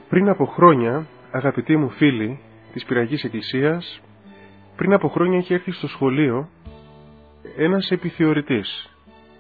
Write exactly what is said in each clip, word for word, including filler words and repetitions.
Πριν από χρόνια, αγαπητοί μου φίλοι της Πυραγής Εκκλησίας, πριν από χρόνια είχε έρθει στο σχολείο ένας επιθεωρητής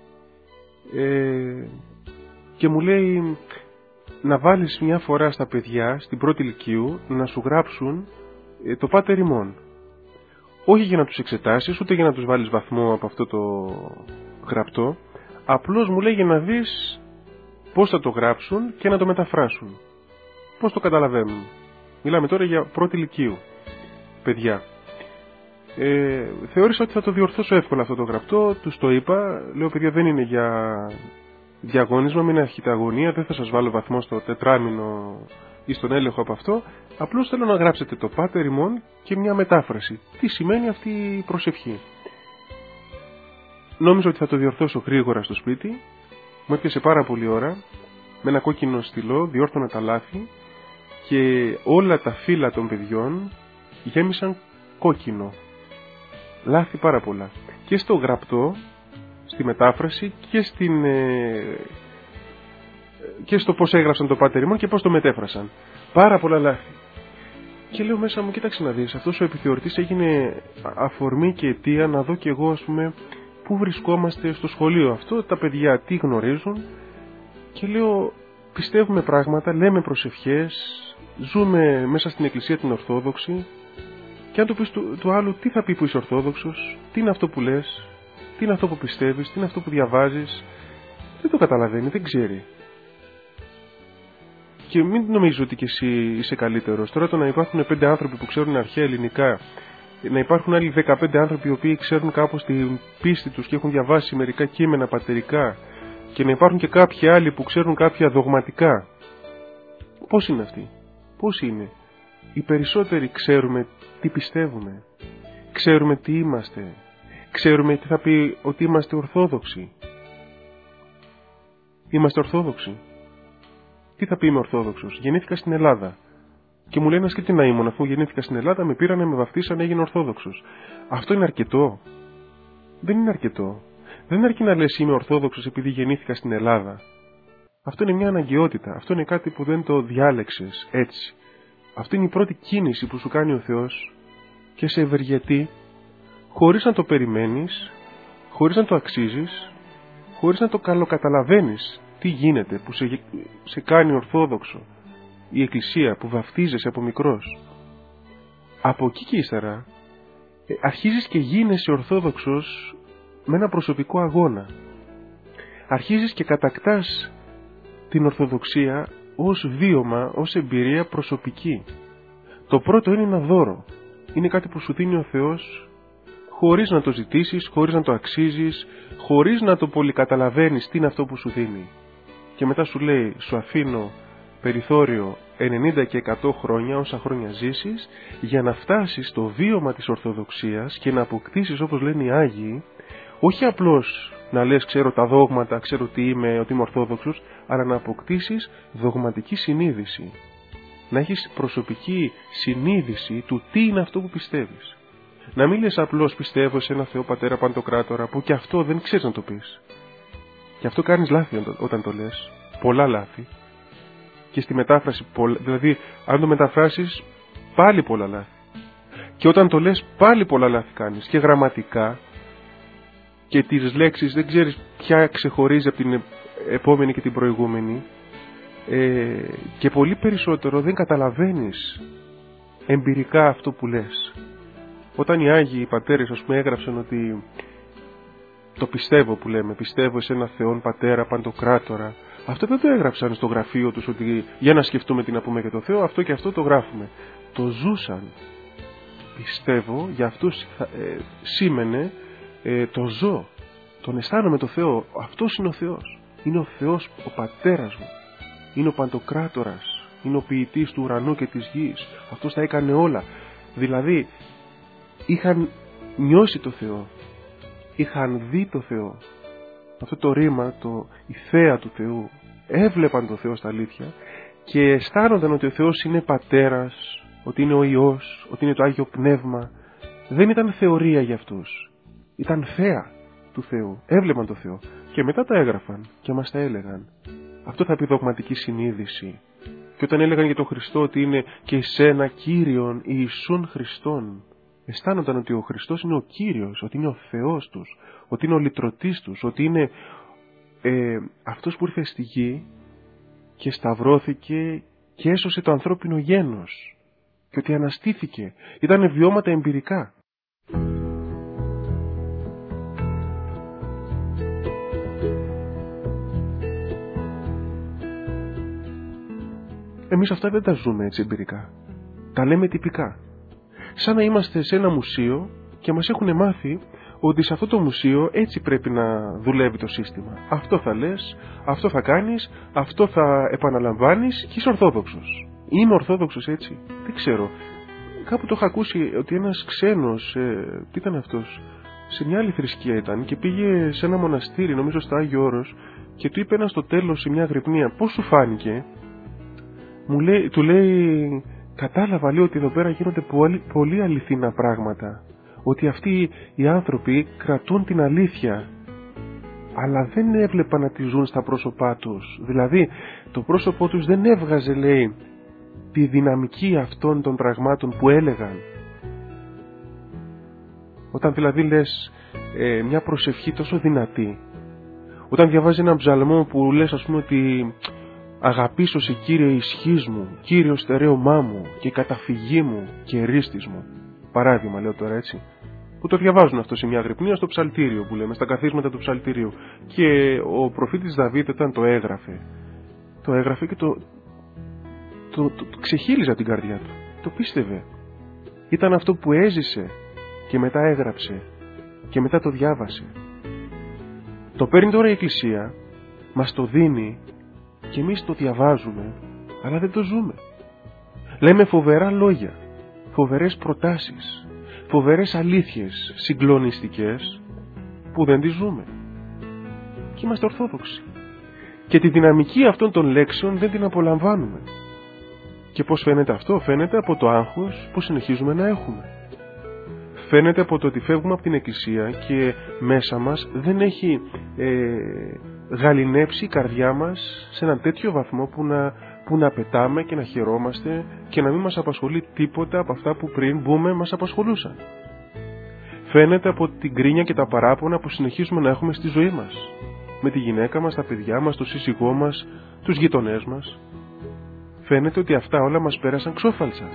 ε, και μου λέει να βάλεις μια φορά στα παιδιά στην πρώτη λυκείου να σου γράψουν ε, το πάτερ ημών. Όχι για να τους εξετάσεις, ούτε για να τους βάλεις βαθμό από αυτό το γραπτό, απλώς μου λέει για να δεις πώς θα το γράψουν και να το μεταφράσουν. Πώς το καταλαβαίνουν. Μιλάμε τώρα για πρώτη λυκείου παιδιά. Ε, θεώρησα ότι θα το διορθώσω εύκολα αυτό το γραπτό. Τους το είπα. Λέω, παιδιά, δεν είναι για διαγώνισμα, μην έχετε αγωνία. Δεν θα σας βάλω βαθμό στο τετράμινο ή στον έλεγχο από αυτό. Απλώς θέλω να γράψετε το πάτερ ημών και μια μετάφραση. Τι σημαίνει αυτή η προσευχή. Νόμιζα ότι θα το διορθώσω γρήγορα στο σπίτι. Μου έπιασε πάρα πολύ ώρα. Με ένα κόκκινο στυλό διόρθωνα τα λάθη και όλα τα φύλλα των παιδιών γέμισαν κόκκινο. Λάθη πάρα πολλά. Και στο γραπτό, στη μετάφραση και, στην, ε, και στο πώς έγραψαν το πάτερ ημών και πώς το μετέφρασαν. Πάρα πολλά λάθη. Και λέω μέσα μου, κοίταξε να δεις, αυτός ο επιθεωρητής έγινε αφορμή και αιτία να δω κι εγώ, ας πούμε, πού βρισκόμαστε στο σχολείο αυτό, τα παιδιά τι γνωρίζουν. Και λέω, πιστεύουμε πράγματα, λέμε προσευχές, ζούμε μέσα στην εκκλησία την Ορθόδοξη. Και αν το πεις του, του άλλου, τι θα πει που είσαι Ορθόδοξος, τι είναι αυτό που λες, τι είναι αυτό που πιστεύεις, τι είναι αυτό που διαβάζεις, δεν το καταλαβαίνει, δεν ξέρει. Και μην νομίζω ότι κι εσύ είσαι καλύτερος. Τώρα το να υπάρχουν πέντε άνθρωποι που ξέρουν αρχαία ελληνικά, να υπάρχουν άλλοι δεκαπέντε άνθρωποι οι οποίοι ξέρουν κάπως την πίστη τους και έχουν διαβάσει μερικά κείμενα πατερικά, και να υπάρχουν και κάποιοι άλλοι που ξέρουν κάποια δογματικά. Πώς είναι αυτοί, πώς είναι. Οι περισσότεροι ξέρουμε τι πιστεύουμε, ξέρουμε τι είμαστε, ξέρουμε τι θα πει ότι είμαστε Ορθόδοξοι. Είμαστε Ορθόδοξοι. Τι θα πει είμαι Ορθόδοξος? Γεννήθηκα στην Ελλάδα. Και μου λένε, ας και τι να ήμουν, αφού γεννήθηκα στην Ελλάδα, με πήρανε, με βαφτίσανε, έγινε Ορθόδοξος. Αυτό είναι αρκετό? Δεν είναι αρκετό. Δεν αρκεί να λες είμαι Ορθόδοξος επειδή γεννήθηκα στην Ελλάδα. Αυτό είναι μια αναγκαιότητα. Αυτό είναι κάτι που δεν το διάλεξες έτσι. Αυτό είναι η πρώτη κίνηση που σου κάνει ο Θεός και σε ευεργετεί χωρίς να το περιμένεις, χωρίς να το αξίζεις, χωρίς να το καλοκαταλαβαίνεις τι γίνεται που σε, σε κάνει Ορθόδοξο η Εκκλησία, που βαφτίζεσαι από μικρός. Από εκεί και ύστερα ε, αρχίζεις και γίνεσαι Ορθόδοξος με ένα προσωπικό αγώνα. Αρχίζεις και κατακτάς την Ορθοδοξία ως βίωμα, ως εμπειρία προσωπική. Το πρώτο είναι ένα δώρο. Είναι κάτι που σου δίνει ο Θεός χωρίς να το ζητήσεις, χωρίς να το αξίζεις, χωρίς να το πολύ καταλαβαίνεις τι είναι αυτό που σου δίνει. Και μετά σου λέει, σου αφήνω περιθώριο ενενήντα και εκατό χρόνια, όσα χρόνια ζήσεις, για να φτάσεις στο βίωμα της Ορθοδοξίας και να αποκτήσεις, όπως λένε οι Άγιοι, όχι απλώς να λες ξέρω τα δόγματα, ξέρω τι είμαι, ότι είμαι Ορθόδοξος, αλλά να αποκτήσεις δογματική συνείδηση. Να έχεις προσωπική συνείδηση του τι είναι αυτό που πιστεύεις. Να μην λες απλώς πιστεύω σε ένα Θεό Πατέρα Παντοκράτορα, που και αυτό δεν ξέρεις να το πεις. Και αυτό κάνεις λάθη όταν το λες. Πολλά λάθη. Και στη μετάφραση, δηλαδή αν το μεταφράσεις, πάλι πολλά λάθη. Και όταν το λες, πάλι πολλά λάθη κάνεις. Και γραμματικά, και τις λέξεις δεν ξέρεις ποια ξεχωρίζει από την επόμενη και την προηγούμενη, ε, και πολύ περισσότερο δεν καταλαβαίνεις εμπειρικά αυτό που λες. Όταν οι Άγιοι οι Πατέρες, ας πούμε, έγραψαν ότι το πιστεύω που λέμε, πιστεύω σε ένα Θεόν Πατέρα Παντοκράτορα, αυτό δεν το έγραψαν στο γραφείο τους ότι για να σκεφτούμε τι να πούμε για το Θεό, αυτό και αυτό το γράφουμε. Το ζούσαν. Πιστεύω, για αυτούς ε, σήμαινε ε, το ζω, τον αισθάνομαι το Θεό. Αυτός είναι ο Θεός. Είναι ο Θεός ο Πατέρας μου. Είναι ο Παντοκράτορας. Είναι ο ποιητής του ουρανού και της γης. Αυτός τα έκανε όλα. Δηλαδή είχαν νιώσει το Θεό. Είχαν δει το Θεό. Αυτό το ρήμα, το, η θέα του Θεού. Έβλεπαν το Θεό στα αλήθεια και αισθάνονταν ότι ο Θεός είναι Πατέρας, ότι είναι ο Υιός, ότι είναι το Άγιο Πνεύμα. Δεν ήταν θεωρία για αυτούς. Ήταν θέα του Θεού. Έβλεπαν το Θεό. Και μετά τα έγραφαν και μας τα έλεγαν. Αυτό θα πει δογματική συνείδηση. Και όταν έλεγαν για τον Χριστό ότι είναι και εσένα Κύριον Ιησούν Χριστόν, αισθάνονταν ότι ο Χριστός είναι ο Κύριος, ότι είναι ο Θεός τους, ότι είναι ο λυτρωτής τους, ότι είναι ε, αυτός που ήρθε στη γη και σταυρώθηκε και έσωσε το ανθρώπινο γένος και ότι αναστήθηκε. Ήταν βιώματα εμπειρικά. Εμείς αυτά δεν τα ζούμε έτσι εμπειρικά. Τα λέμε τυπικά. Σαν να είμαστε σε ένα μουσείο και μας έχουν μάθει ότι σε αυτό το μουσείο έτσι πρέπει να δουλεύει το σύστημα. Αυτό θα λες, αυτό θα κάνεις, αυτό θα επαναλαμβάνεις και είσαι ορθόδοξος. Είμαι ορθόδοξος έτσι. Δεν ξέρω. Κάπου το είχα ακούσει ότι ένας ξένος, ε, τι ήταν αυτός, σε μια άλλη θρησκεία ήταν και πήγε σε ένα μοναστήρι, νομίζω στο Άγιο Όρος, και του είπε ένα στο τέλος σε μια αγρυπνία, πώς σου φάνηκε? Μου λέει, του λέει, κατάλαβα, λέει, ότι εδώ πέρα γίνονται πολύ, πολύ αληθινά πράγματα. Ότι αυτοί οι άνθρωποι κρατούν την αλήθεια, αλλά δεν έβλεπαν να τη ζουν στα πρόσωπά τους. Δηλαδή, το πρόσωπό τους δεν έβγαζε, λέει, τη δυναμική αυτών των πραγμάτων που έλεγαν. Όταν δηλαδή λες ε, μια προσευχή τόσο δυνατή, όταν διαβάζει ένα ψαλμό που λες, ας πούμε, ότι αγαπήσω σε Κύριε ισχύς μου, Κύριο στερέωμά μου και καταφυγή μου και ρίστης μου. Παράδειγμα λέω τώρα, έτσι, που το διαβάζουν αυτό σε μια αγρυπνία στο ψαλτήριο που λέμε, στα καθίσματα του ψαλτηρίου. Και ο προφήτης Δαβίδ όταν το έγραφε, το έγραφε και το, το, το, το ξεχύλιζε από την καρδιά του. Το πίστευε. Ήταν αυτό που έζησε και μετά έγραψε και μετά το διάβασε. Το παίρνει τώρα η Εκκλησία, μας το δίνει και εμείς το διαβάζουμε, αλλά δεν το ζούμε. Λέμε φοβερά λόγια, φοβερές προτάσεις, φοβερές αλήθειες συγκλονιστικές που δεν τις ζούμε. Και είμαστε ορθόδοξοι. Και τη δυναμική αυτών των λέξεων δεν την απολαμβάνουμε. Και πώς φαίνεται αυτό? Φαίνεται από το άγχος που συνεχίζουμε να έχουμε. Φαίνεται από το ότι φεύγουμε από την Εκκλησία και μέσα μας δεν έχει ε, γαληνέψει η καρδιά μας σε έναν τέτοιο βαθμό που να, που να πετάμε και να χαιρόμαστε και να μην μας απασχολεί τίποτα από αυτά που πριν μπούμε μας απασχολούσαν. Φαίνεται από την κρίνια και τα παράπονα που συνεχίζουμε να έχουμε στη ζωή μας. Με τη γυναίκα μας, τα παιδιά μας, τον σύζυγό μας, τους γειτονές μας. Φαίνεται ότι αυτά όλα μας πέρασαν ξόφαλτσα.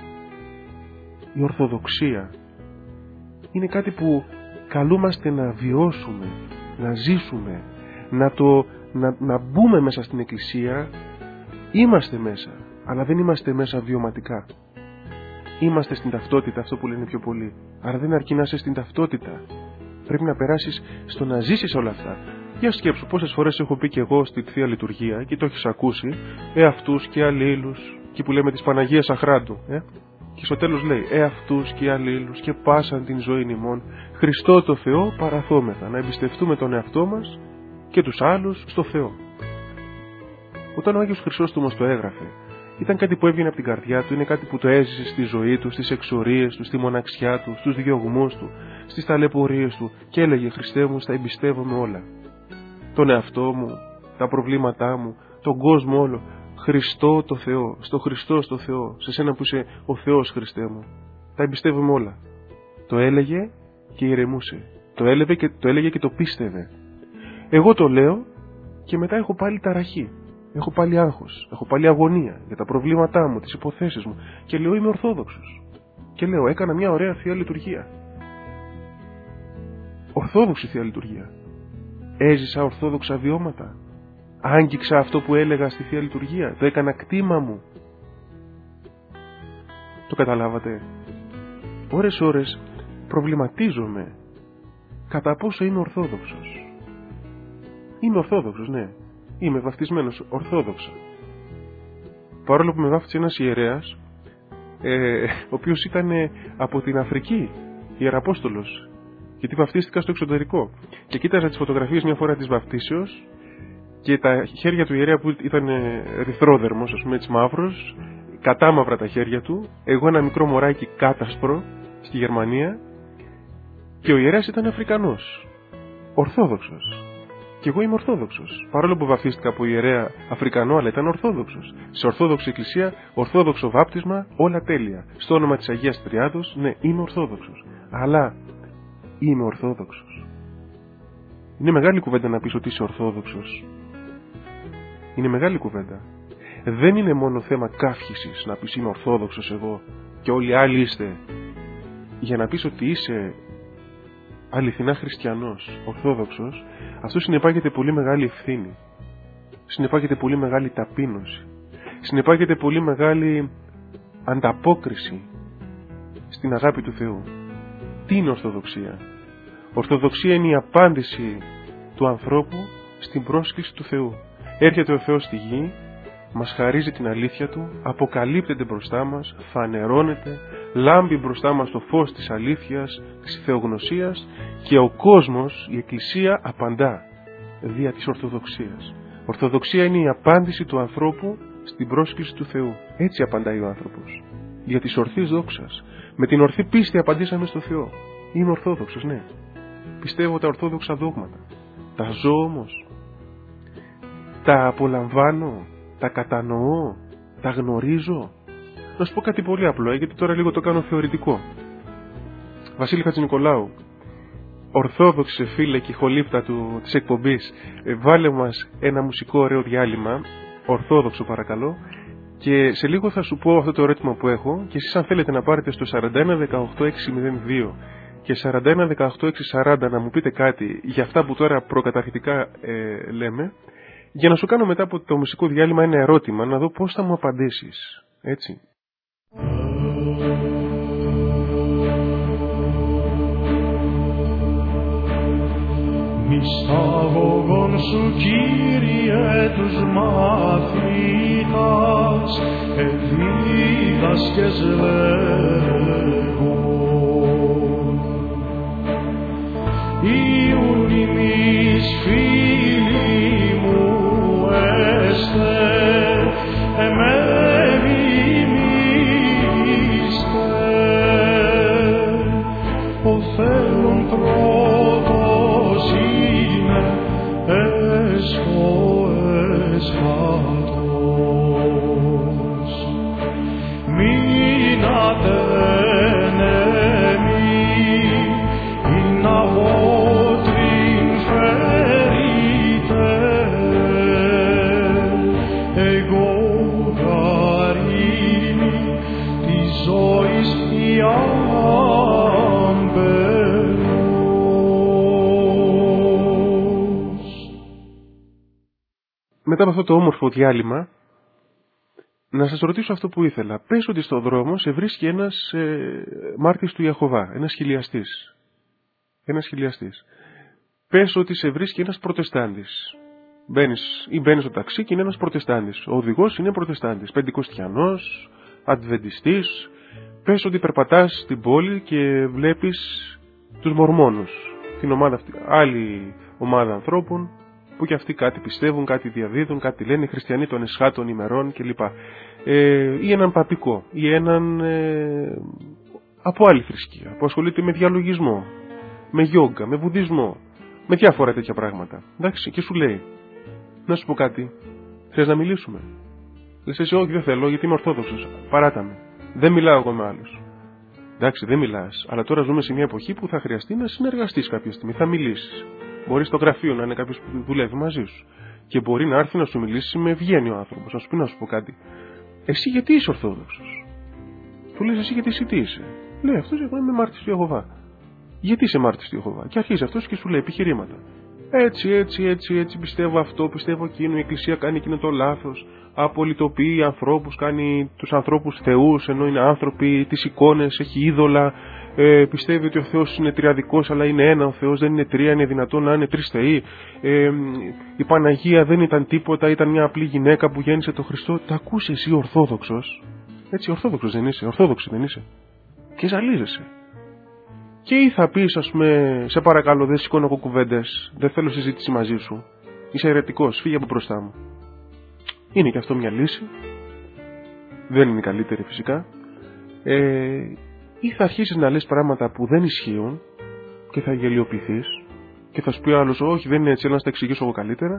Η Ορθοδοξία είναι κάτι που καλούμαστε να βιώσουμε, να ζήσουμε, να, το, να, να μπούμε μέσα στην Εκκλησία. Είμαστε μέσα, αλλά δεν είμαστε μέσα βιωματικά. Είμαστε στην ταυτότητα, αυτό που λένε πιο πολλοί. Άρα δεν αρκεί να είσαι στην ταυτότητα. Πρέπει να περάσεις στο να ζήσεις όλα αυτά. Για σκέψου πόσες φορές έχω πει και εγώ στη Θεία Λειτουργία και το έχεις ακούσει, εαυτούς και αλλήλους, και που λέμε της Παναγίας Αχράντου, ε? Και στο τέλος λέει, εαυτούς και αλλήλους και πάσαν την ζωή ημών, Χριστό το Θεό παραθόμεθα, να εμπιστευτούμε τον εαυτό μας και τους άλλους στο Θεό. Όταν ο Άγιος Χρυσόστομος το έγραφε, ήταν κάτι που έβγαινε από την καρδιά του, είναι κάτι που το έζησε στη ζωή του, στις εξορίες του, στη μοναξιά του, στους διωγμούς του, στις ταλαιπωρίες του και έλεγε, Χριστέ μου, στα εμπιστεύομαι όλα. Τον εαυτό μου, τα προβλήματά μου, τον κόσμο όλο. Χριστό το Θεό, στο Χριστό στο Θεό, σε σένα που είσαι ο Θεός, Χριστέ μου. Τα εμπιστεύομαι όλα. Το έλεγε και ηρεμούσε. Το έλεγε και το, έλεγε και το πίστευε. Εγώ το λέω και μετά έχω πάλι ταραχή. Έχω πάλι άγχος, έχω πάλι αγωνία για τα προβλήματά μου, τις υποθέσεις μου. Και λέω είμαι Ορθόδοξος. Και λέω έκανα μια ωραία Θεία Λειτουργία. Ορθόδοξη Θεία Λειτουργία. Έζησα ορθόδοξα βιώματα. Άγγιξα αυτό που έλεγα στη Θεία Λειτουργία. Το έκανα κτήμα μου. Το καταλάβατε? Ώρες ώρες προβληματίζομαι κατά πόσο είμαι Ορθόδοξος. Είμαι Ορθόδοξος, ναι. Είμαι βαφτισμένος Ορθόδοξα. Παρόλο που με βάφτισε ένας ιερέας, ε, ο οποίος ήταν από την Αφρική, ιεραπόστολος, γιατί βαφτίστηκα στο εξωτερικό. Και κοίταζα τις φωτογραφίες μια φορά της βαφτίσεως και τα χέρια του ιερέα που ήταν ερυθρόδερμος, ας πούμε έτσι μαύρος, κατάμαυρα τα χέρια του, εγώ ένα μικρό μωράκι κάτασπρο στη Γερμανία και ο ιερέας ήταν Αφρικανός, Ορθόδοξος. Και εγώ είμαι Ορθόδοξος. Παρόλο που βαφτίστηκα από ιερέα Αφρικανό, αλλά ήταν Ορθόδοξος. Σε Ορθόδοξη Εκκλησία, Ορθόδοξο βάπτισμα, όλα τέλεια. Στο όνομα της Αγίας Τριάδος, ναι, είμαι Ορθόδοξος. Αλλά είμαι Ορθόδοξος. Είναι μεγάλη κουβέντα να πεις ότι είσαι Ορθόδοξος. Είναι μεγάλη κουβέντα. Δεν είναι μόνο θέμα καύχησης να πεις είμαι Ορθόδοξος εγώ και όλοι οι άλλοι είστε. Για να πεις ότι είσαι αληθινά χριστιανός, Ορθόδοξος, αυτό συνεπάγεται πολύ μεγάλη ευθύνη. Συνεπάγεται πολύ μεγάλη ταπείνωση. Συνεπάγεται πολύ μεγάλη ανταπόκριση στην αγάπη του Θεού. Τι είναι Ορθοδοξία? Ορθοδοξία είναι η απάντηση του ανθρώπου στην πρόσκληση του Θεού. Έρχεται ο Θεός στη γη, μας χαρίζει την αλήθεια Του, αποκαλύπτεται μπροστά μας, φανερώνεται, λάμπει μπροστά μας το φως της αλήθειας, της θεογνωσίας και ο κόσμος, η Εκκλησία, απαντά δια της Ορθοδοξίας. Ορθοδοξία είναι η απάντηση του ανθρώπου στην πρόσκληση του Θεού. Έτσι απαντάει ο άνθρωπος. Για της ορθής δόξας. Με την ορθή πίστη απαντήσαμε στο Θεό. Είμαι Ορθόδοξος, ναι. Πιστεύω τα ορθόδοξα δόγματα. Τα ζω όμως. Τα απολαμβάνω. Τα κατανοώ. Τα γνωρίζω. Να σου πω κάτι πολύ απλό, γιατί τώρα λίγο το κάνω θεωρητικό. Βασίλη Χατζηνικολάου, Ορθόδοξε φίλε και χολύπτα του, της εκπομπής, βάλε μας ένα μουσικό ωραίο διάλειμμα, Ορθόδοξο παρακαλώ, και σε λίγο θα σου πω αυτό το ερώτημα που έχω και εσείς αν θέλετε να πάρετε στο σαράντα ένα δεκαοκτώ εξακόσια δύο και σαράντα ένα δεκαοκτώ εξακόσια σαράντα να μου πείτε κάτι για αυτά που τώρα προκαταρκτικά ε, λέμε, για να σου κάνω μετά από το μουσικό διάλειμμα ένα ερώτημα, να δω πώς θα μου απαντήσεις. Έτσι. Μισταγωγών σου Κύριε τους μαθήτας, εδίδασκες λέγον. Ιουν ημείς φίλοι μου έστε, εμένοι ημίστε, ο Θεόν πρώτος είναι έσχο εσχάτως. Μην ατενέμει ή να βότριν φέρειτε, εγώ γαρίνη της ζωής η Μετά από αυτό το όμορφο διάλειμμα, να σας ρωτήσω αυτό που ήθελα. Πες ότι στον δρόμο σε βρίσκει ένας ε, μάρτυρας του Ιεχωβά, ένας χιλιαστής. Ένας χιλιαστής. Πες ότι σε βρίσκει ένας προτεστάντης. Μπαίνεις ή μπαίνεις στο ταξί και είναι ένας προτεστάντης. Ο οδηγός είναι προτεστάντης. Πεντηκοστιανός, αντβεντιστής. Πες ότι περπατάς στην πόλη και βλέπεις τους Μορμόνους. Την ομάδα αυτή, άλλη ομάδα ανθρώπων, που και αυτοί κάτι πιστεύουν, κάτι διαδίδουν, κάτι λένε, χριστιανοί των εσχάτων ημερών κλπ. Ε, ή έναν παπικό, ή έναν ε, από άλλη θρησκεία, που ασχολείται με διαλογισμό, με γιόγκα, με βουδισμό, με διάφορα τέτοια πράγματα. Εντάξει, και σου λέει, να σου πω κάτι, θες να μιλήσουμε? Λες εσύ, όχι δεν θέλω, γιατί είμαι Ορθόδοξος, παράτα με, δεν μιλάω εγώ με άλλους. Εντάξει, δεν μιλάς, αλλά τώρα ζούμε σε μια εποχή που θα χρειαστεί να συνεργαστείς κάποια στιγμή, θα μιλήσεις. Μπορεί στο γραφείο να είναι κάποιος που δουλεύει μαζί σου. Και μπορεί να έρθει να σου μιλήσει με ευγένειο ο άνθρωπος, να σου πει να σου πω κάτι. Εσύ γιατί είσαι Ορθόδοξος? Του λες εσύ γιατί εσύ τι είσαι? Λέει αυτός, εγώ είμαι μάρτυρας του Ιεχωβά. Γιατί είσαι μάρτυρας του Ιεχωβά? Και αρχίζει αυτός και σου λέει επιχειρήματα. Έτσι, έτσι, έτσι, έτσι, πιστεύω αυτό, πιστεύω εκείνο, η Εκκλησία κάνει εκείνο το λάθος. Απολυτοποιεί ανθρώπους, κάνει τους ανθρώπους θεούς, ενώ είναι άνθρωποι, τις εικόνες, έχει είδωλα. Ε, πιστεύει ότι ο Θεός είναι τριαδικός, αλλά είναι ένα ο Θεός, δεν είναι τρία, είναι δυνατόν να είναι τρεις θεοί. Ε, η Παναγία δεν ήταν τίποτα, ήταν μια απλή γυναίκα που γέννησε τον Χριστό. Τα ακούς εσύ Ορθόδοξος? Έτσι, Ορθόδοξος δεν είσαι, Ορθόδοξη δεν είσαι. Και ζαλίζεσαι. Και ή θα πεις, ας πούμε, σε παρακαλώ, δεν σηκώνω εγώ κουβέντες, δεν θέλω συζήτηση μαζί σου. Είσαι αιρετικός, φύγε από μπροστά μου. Είναι και αυτό μια λύση. Δεν είναι η καλύτερη φυσικά. Ε, ή θα αρχίσεις να λες πράγματα που δεν ισχύουν και θα γελιοποιηθείς και θα σου πει ο άλλος, όχι δεν είναι έτσι, αλλά να στα εξηγήσω εγώ καλύτερα,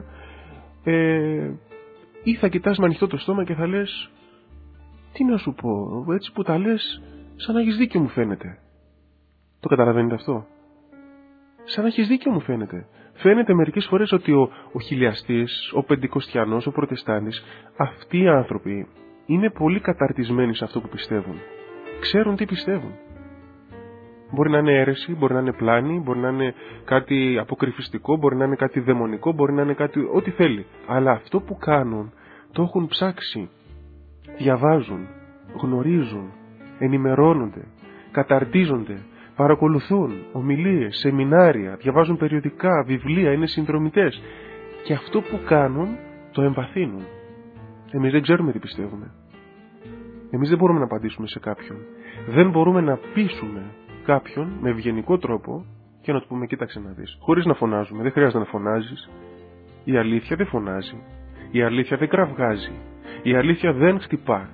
ε, ή θα κοιτάς με ανοιχτό το στόμα και θα λες, τι να σου πω, έτσι που τα λες, σαν να έχεις δίκιο μου φαίνεται. Το καταλαβαίνετε αυτό? Σαν να έχεις δίκιο μου φαίνεται. Φαίνεται μερικές φορές ότι ο, ο χιλιαστής, ο πεντηκοστιανός, ο προτεστάντης, αυτοί οι άνθρωποι είναι πολύ καταρτισμένοι σε αυτό που πιστεύουν. Ξέρουν τι πιστεύουν. Μπορεί να είναι αίρεση, μπορεί να είναι πλάνη, μπορεί να είναι κάτι αποκρυφιστικό, μπορεί να είναι κάτι δαιμονικό, μπορεί να είναι κάτι ό,τι θέλει. Αλλά αυτό που κάνουν το έχουν ψάξει. Διαβάζουν, γνωρίζουν, ενημερώνονται, καταρτίζονται, παρακολουθούν ομιλίες, σεμινάρια, διαβάζουν περιοδικά, βιβλία, είναι συνδρομητές. Και αυτό που κάνουν το εμβαθύνουν. Εμείς δεν ξέρουμε τι πιστεύουμε. Εμείς δεν μπορούμε να απαντήσουμε σε κάποιον. Δεν μπορούμε να πείσουμε κάποιον με ευγενικό τρόπο και να του πούμε, κοίταξε να δεις. Χωρίς να φωνάζουμε, δεν χρειάζεται να φωνάζεις. Η αλήθεια δεν φωνάζει. Η αλήθεια δεν κραυγάζει. Η αλήθεια δεν χτυπά.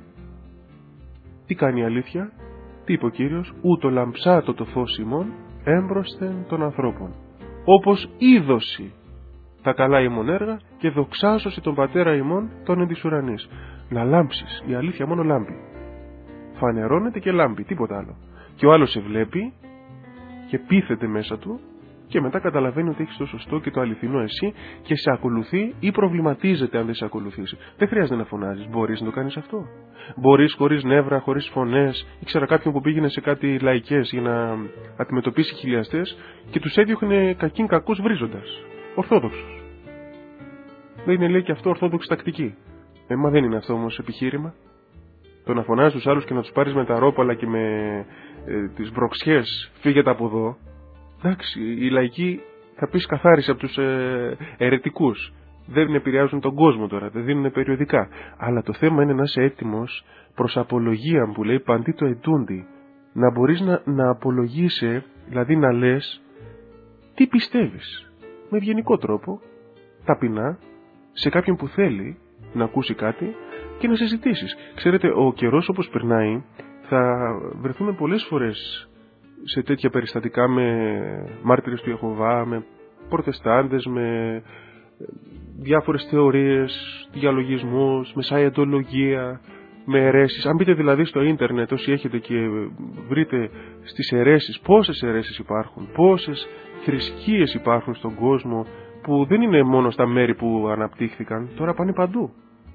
Τι κάνει η αλήθεια? Τι είπε ο Κύριος? Ούτω λαμψάτο το φως ημών έμπροσθεν των ανθρώπων. Όπως είδωση τα καλά ημών έργα και δοξάσωση τον πατέρα ημών των εν της ουρανής. Να λάμψεις. Η αλήθεια μόνο λάμπει. Φανερώνεται και λάμπει, τίποτα άλλο. Και ο άλλος σε βλέπει και πείθεται μέσα του και μετά καταλαβαίνει ότι έχεις το σωστό και το αληθινό εσύ και σε ακολουθεί ή προβληματίζεται αν δεν σε ακολουθήσει. Δεν χρειάζεται να φωνάζεις. Μπορείς να το κάνεις αυτό? Μπορείς χωρίς νεύρα, χωρίς φωνές? Ήξερα κάποιον που πήγαινε σε κάτι λαϊκές για να αντιμετωπίσει χιλιαστές και τους έδιωχνε κακήν κακούς βρίζοντας. Ορθόδοξος. Δεν είναι, λέει, και αυτό ορθόδοξη τακτική? Ε, μα δεν είναι αυτό όμως επιχείρημα. Το να φωνάζεις τους άλλους και να τους πάρεις με τα ρόπαλα και με ε, τις βροξιές, φύγετε από εδώ. Εντάξει, οι λαϊκοί θα πεις καθάρισε από τους ε, αιρετικούς. Δεν επηρεάζουν τον κόσμο τώρα, δεν δίνουν περιοδικά. Αλλά το θέμα είναι να είσαι έτοιμος προς απολογία που λέει παντί το ετούντι. Να μπορείς να, να απολογείσαι, δηλαδή να λες τι πιστεύεις. Με ευγενικό τρόπο, ταπεινά, σε κάποιον που θέλει να ακούσει κάτι και να συζητήσεις. Ξέρετε, ο καιρός όπως περνάει θα βρεθούμε πολλές φορές σε τέτοια περιστατικά με μάρτυρες του Ιεχωβά, με προτεστάντες, με διάφορες θεωρίες, διαλογισμούς, με σαϊεντολογία, με αιρέσεις. Αν μπείτε δηλαδή στο ίντερνετ όσοι έχετε και βρείτε στις αιρέσεις πόσες αιρέσεις υπάρχουν, πόσες θρησκείες υπάρχουν στον κόσμο που δεν είναι μόνο στα μέρη που αναπτύχθηκαν, τώρα πάνε παντού.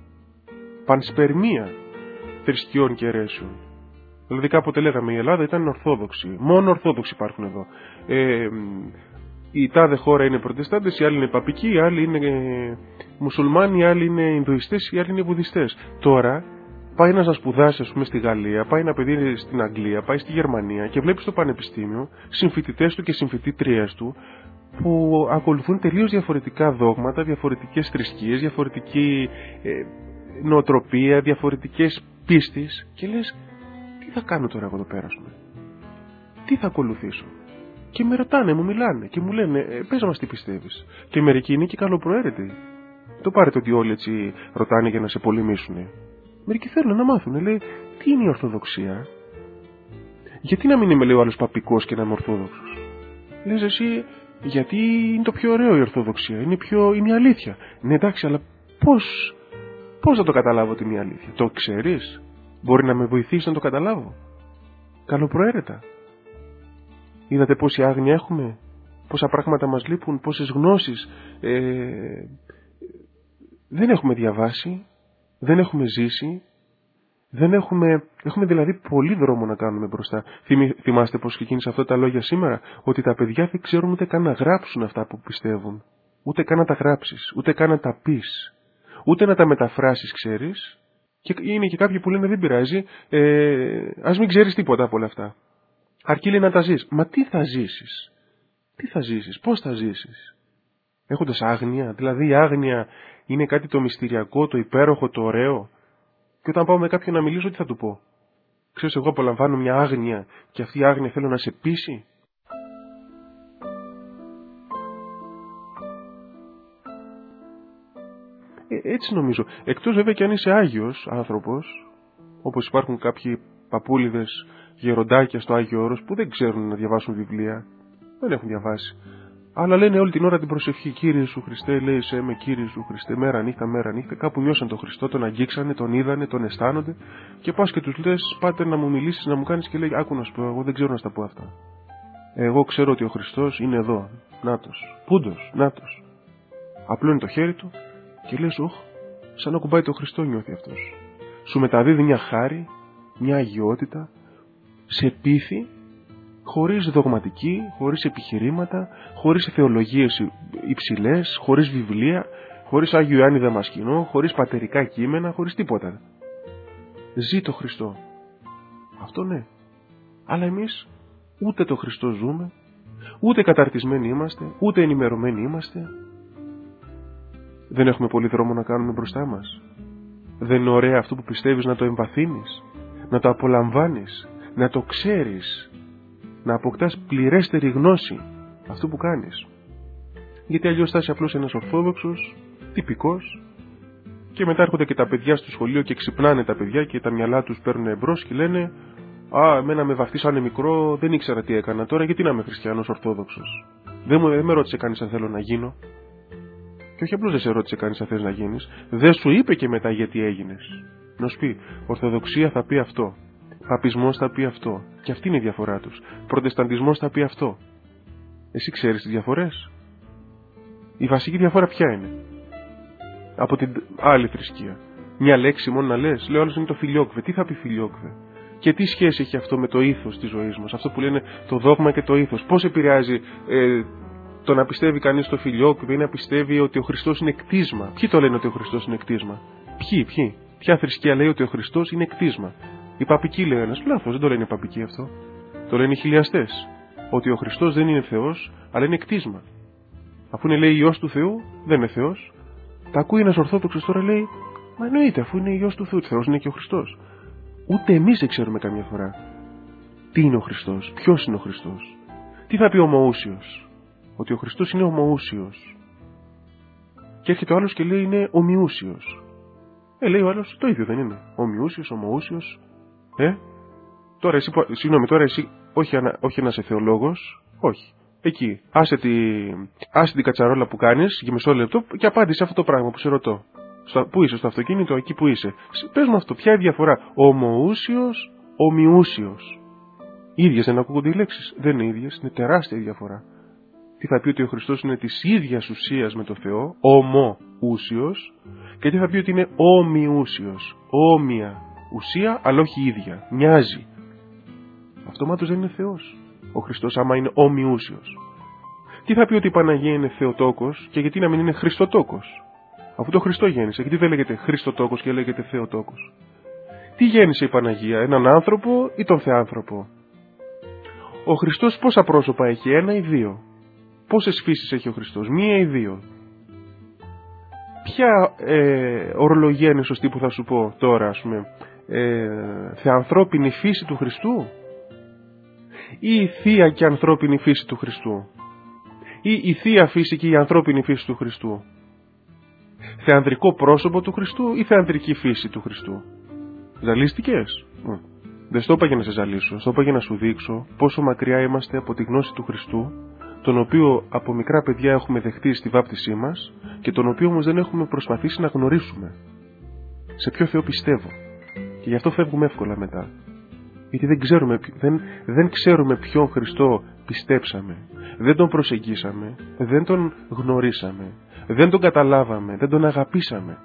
Πανσπερμία θρησκειών και αιρέσεων. Δηλαδή κάποτε λέγαμε η Ελλάδα ήταν ορθόδοξη. Μόνο ορθόδοξοι υπάρχουν εδώ. Ε, η τάδε χώρα είναι προτεστάντες, οι άλλοι είναι παπικοί, οι άλλοι είναι μουσουλμάνοι, οι άλλοι είναι Ινδουιστές, οι άλλοι είναι Βουδιστές. Τώρα πάει να σπουδάσει, ας πούμε, στη Γαλλία, πάει να παιδί στην Αγγλία, πάει στη Γερμανία και βλέπει στο πανεπιστήμιο συμφοιτητές του και συμφοιτήτριές του που ακολουθούν τελείως διαφορετικά δόγματα, διαφορετικές θρησκείες, διαφορετική ε, νοοτροπία, διαφορετικές πίστεις και λες, τι θα κάνω τώρα εγώ εδώ πέρα, πούμε. Τι θα ακολουθήσω? Και με ρωτάνε, μου μιλάνε και μου λένε, ε, πες μας τι πιστεύεις. Και μερικοί είναι και καλοπροαίρετοι. Το πάρετε ότι όλοι έτσι ρωτάνε για να σε πολεμήσουν. Μερικοί θέλουν να μάθουν, λέει, τι είναι η Ορθοδοξία? Γιατί να μην είμαι, λέει, ο άλλος παπικός και να είμαι Ορθόδοξος? Λες εσύ, γιατί είναι το πιο ωραίο η Ορθοδοξία, είναι, πιο, είναι η αλήθεια. Ναι, εντάξει, αλλά πώς, πώς θα το καταλάβω ότι είναι η αλήθεια? Το ξέρεις? Μπορεί να με βοηθήσει να το καταλάβω? Καλοπροαίρετα. Είδατε πόση άγνοια έχουμε, πόσα πράγματα μας λείπουν, πόσες γνώσεις ε, δεν έχουμε διαβάσει, δεν έχουμε ζήσει, δεν έχουμε, έχουμε δηλαδή πολύ δρόμο να κάνουμε μπροστά. Θυμη, θυμάστε πως ξεκίνησα αυτά τα λόγια σήμερα, ότι τα παιδιά δεν ξέρουν ούτε καν να γράψουν αυτά που πιστεύουν, ούτε καν να τα γράψεις, ούτε καν να τα πεις, ούτε να τα μεταφράσεις, ξέρεις. Και είναι και κάποιοι που λένε δεν πειράζει, ε, ας μην ξέρεις τίποτα από όλα αυτά. Αρκεί, λέει, να τα ζεις. Μα τι θα ζήσεις? Τι θα ζήσεις? Πώς θα ζήσεις? Έχοντας άγνοια? Δηλαδή η άγνοια είναι κάτι το μυστηριακό, το υπέροχο, το ωραίο. Και όταν πάω με κάποιον να μιλήσω, τι θα του πω? Ξέρεις, εγώ απολαμβάνω μια άγνοια και αυτή η άγνοια θέλω να σε πείσει. Ε, έτσι νομίζω. Εκτός βέβαια και αν είσαι Άγιος άνθρωπος, όπως υπάρχουν κάποιοι παππούλιδες γεροντάκια στο Άγιο Όρος που δεν ξέρουν να διαβάσουν βιβλία, δεν έχουν διαβάσει. Αλλά λένε όλη την ώρα την προσευχή. Κύριε Σου Χριστέ, λέει σε με, Κύριε Σου Χριστέ, μέρα νύχτα, μέρα νύχτα. Κάπου νιώσαν τον Χριστό, τον αγγίξανε, τον είδανε, τον αισθάνονται. Και πας και τους λες, πάτε να μου μιλήσεις, να μου κάνεις, και λέει, άκου να σου πω, εγώ δεν ξέρω να στα πω αυτά. Εγώ ξέρω ότι ο Χριστός είναι εδώ. Νάτος. Πούντος, νάτος. Απλώνει το χέρι του και λες, όχ, σαν να κουμπάει το Χριστό νιώθει αυτός. Σου μεταδίδει μια χάρη, μια αγιότητα, σε πείθει, χωρίς δογματική, χωρίς επιχειρήματα, χωρίς θεολογίες υψηλές, χωρίς βιβλία, χωρίς Άγιο Ιωάννη Δαμασκηνό, χωρίς πατερικά κείμενα, χωρίς τίποτα. Ζει το Χριστό. Αυτό ναι. Αλλά εμείς ούτε το Χριστό ζούμε, ούτε καταρτισμένοι είμαστε, ούτε ενημερωμένοι είμαστε. Δεν έχουμε πολύ δρόμο να κάνουμε μπροστά μας. Δεν είναι ωραία αυτό που πιστεύεις να το εμβαθύνεις, να το απολαμβάνεις, να το ξέρεις, να αποκτάς πληρέστερη γνώση αυτό που κάνεις. Γιατί αλλιώς θα είσαι απλώς ένας ορθόδοξος, τυπικός, και μετά έρχονται και τα παιδιά στο σχολείο και ξυπνάνε τα παιδιά και τα μυαλά τους παίρνουν εμπρός και λένε, α, εμένα με βαφτίσανε μικρό, δεν ήξερα τι έκανα τώρα, γιατί να είμαι χριστιανός ορθόδοξος. Δεν, μου, δεν με ρώτησε κανείς αν θέλω να γίνω. Και όχι απλώς δεν σε ρώτησε κανείς αν θες να γίνεις, δεν σου είπε και μετά γιατί έγινες. Να σου πει, Ορθοδοξία θα πει αυτό, Παπισμός θα πει αυτό, και αυτή είναι η διαφορά τους. Προτεσταντισμός θα πει αυτό. Εσύ ξέρεις τις διαφορές? Η βασική διαφορά ποια είναι? Από την άλλη θρησκεία. Μια λέξη μόνο να λες, λέει ο άλλος είναι το φιλιόκβε. Τι θα πει φιλιόκβε? Και τι σχέση έχει αυτό με το ήθος της ζωής μας? Αυτό που λένε το δόγμα και το ήθος. Πώς επηρεάζει ε, το να πιστεύει κανείς στο φιλιόκβε ή να πιστεύει ότι ο Χριστός είναι κτίσμα? Ποιοι το λένε ότι ο Χριστός είναι κτίσμα? Ποιοι, ποιοι? Ποια θρησκεία λέει ότι ο Χριστός είναι κτίσμα? Οι παπικοί λέει ένας. Λάθος, δεν το λένε οι παπικοί αυτό. Το λένε οι χιλιαστές. Ότι ο Χριστός δεν είναι Θεός, αλλά είναι κτίσμα. Αφού είναι λέει Υιός του Θεού, δεν είναι Θεός. Τα ακούει ένας Ορθόδοξος τώρα, λέει, μα εννοείται, αφού είναι Υιός του Θεού, Θεός είναι και ο Χριστός. Ούτε εμείς δεν ξέρουμε καμιά φορά τι είναι ο Χριστός, ποιος είναι ο Χριστός. Τι θα πει ομοούσιος? Ότι ο Χριστός είναι ομοούσιος. Και έρχεται ο άλλος και λέει είναι ομοιούσιος. Ε, λέει ο άλλος, το ίδιο δεν είναι? Ομοιούσιος, ομοούσιος. Ε, τώρα εσύ, συγγνώμη, τώρα εσύ, όχι, όχι να είσαι θεολόγος, όχι. Εκεί, άσε, τη, άσε την κατσαρόλα που κάνεις για μισό λεπτό και απάντησε αυτό το πράγμα που σε ρωτώ. Στο, πού είσαι, στο αυτοκίνητο, εκεί που είσαι? Πες μου αυτό, ποια είναι η διαφορά? Ομοούσιος, ομοιούσιος. Ίδιες δεν ακούγονται οι λέξεις? Δεν είναι ίδιες, είναι τεράστια η διαφορά. Τι θα πει? Ότι ο Χριστός είναι της ίδιας ουσίας με το Θεό, ομοούσιος, και τι θα πει? Ότι είναι ομοιούσιος, όμοια ουσία, αλλά όχι ίδια, μοιάζει. Αυτομάτως δεν είναι Θεός ο Χριστός άμα είναι ομοιούσιος. Τι θα πει? Ότι η Παναγία είναι Θεοτόκος, και γιατί να μην είναι Χριστοτόκος? Αφού το Χριστό γέννησε, γιατί δεν λέγεται Χριστοτόκος και λέγεται Θεοτόκος? Τι γέννησε η Παναγία, έναν άνθρωπο ή τον Θεάνθρωπο? Ο Χριστός πόσα πρόσωπα έχει, ένα ή δύο? Πόσες φύσεις έχει ο Χριστός, μία ή δύο? Ποια ε, ορολογία είναι σωστή που θα σου πω τώρα, ας πούμε, ε, θεανθρώπινη φύση του Χριστού, ή η θεία και ανθρώπινη φύση του Χριστού, ή η θεία φύση και η ανθρώπινη φύση του Χριστού? Θεανδρικό πρόσωπο του Χριστού ή θεανδρική φύση του Χριστού? Ζαλίστηκες? Mm. Δεν στο είπα για να σε ζαλίσω, στο είπα για να σου δείξω πόσο μακριά είμαστε από τη γνώση του Χριστού, τον οποίο από μικρά παιδιά έχουμε δεχτεί στη βάπτισή μας και τον οποίο όμως δεν έχουμε προσπαθήσει να γνωρίσουμε. Σε ποιο Θεό πιστεύω? Και γι' αυτό φεύγουμε εύκολα μετά. Γιατί δεν ξέρουμε, δεν, δεν ξέρουμε ποιον Χριστό πιστέψαμε, δεν τον προσεγγίσαμε, δεν τον γνωρίσαμε, δεν τον καταλάβαμε, δεν τον αγαπήσαμε.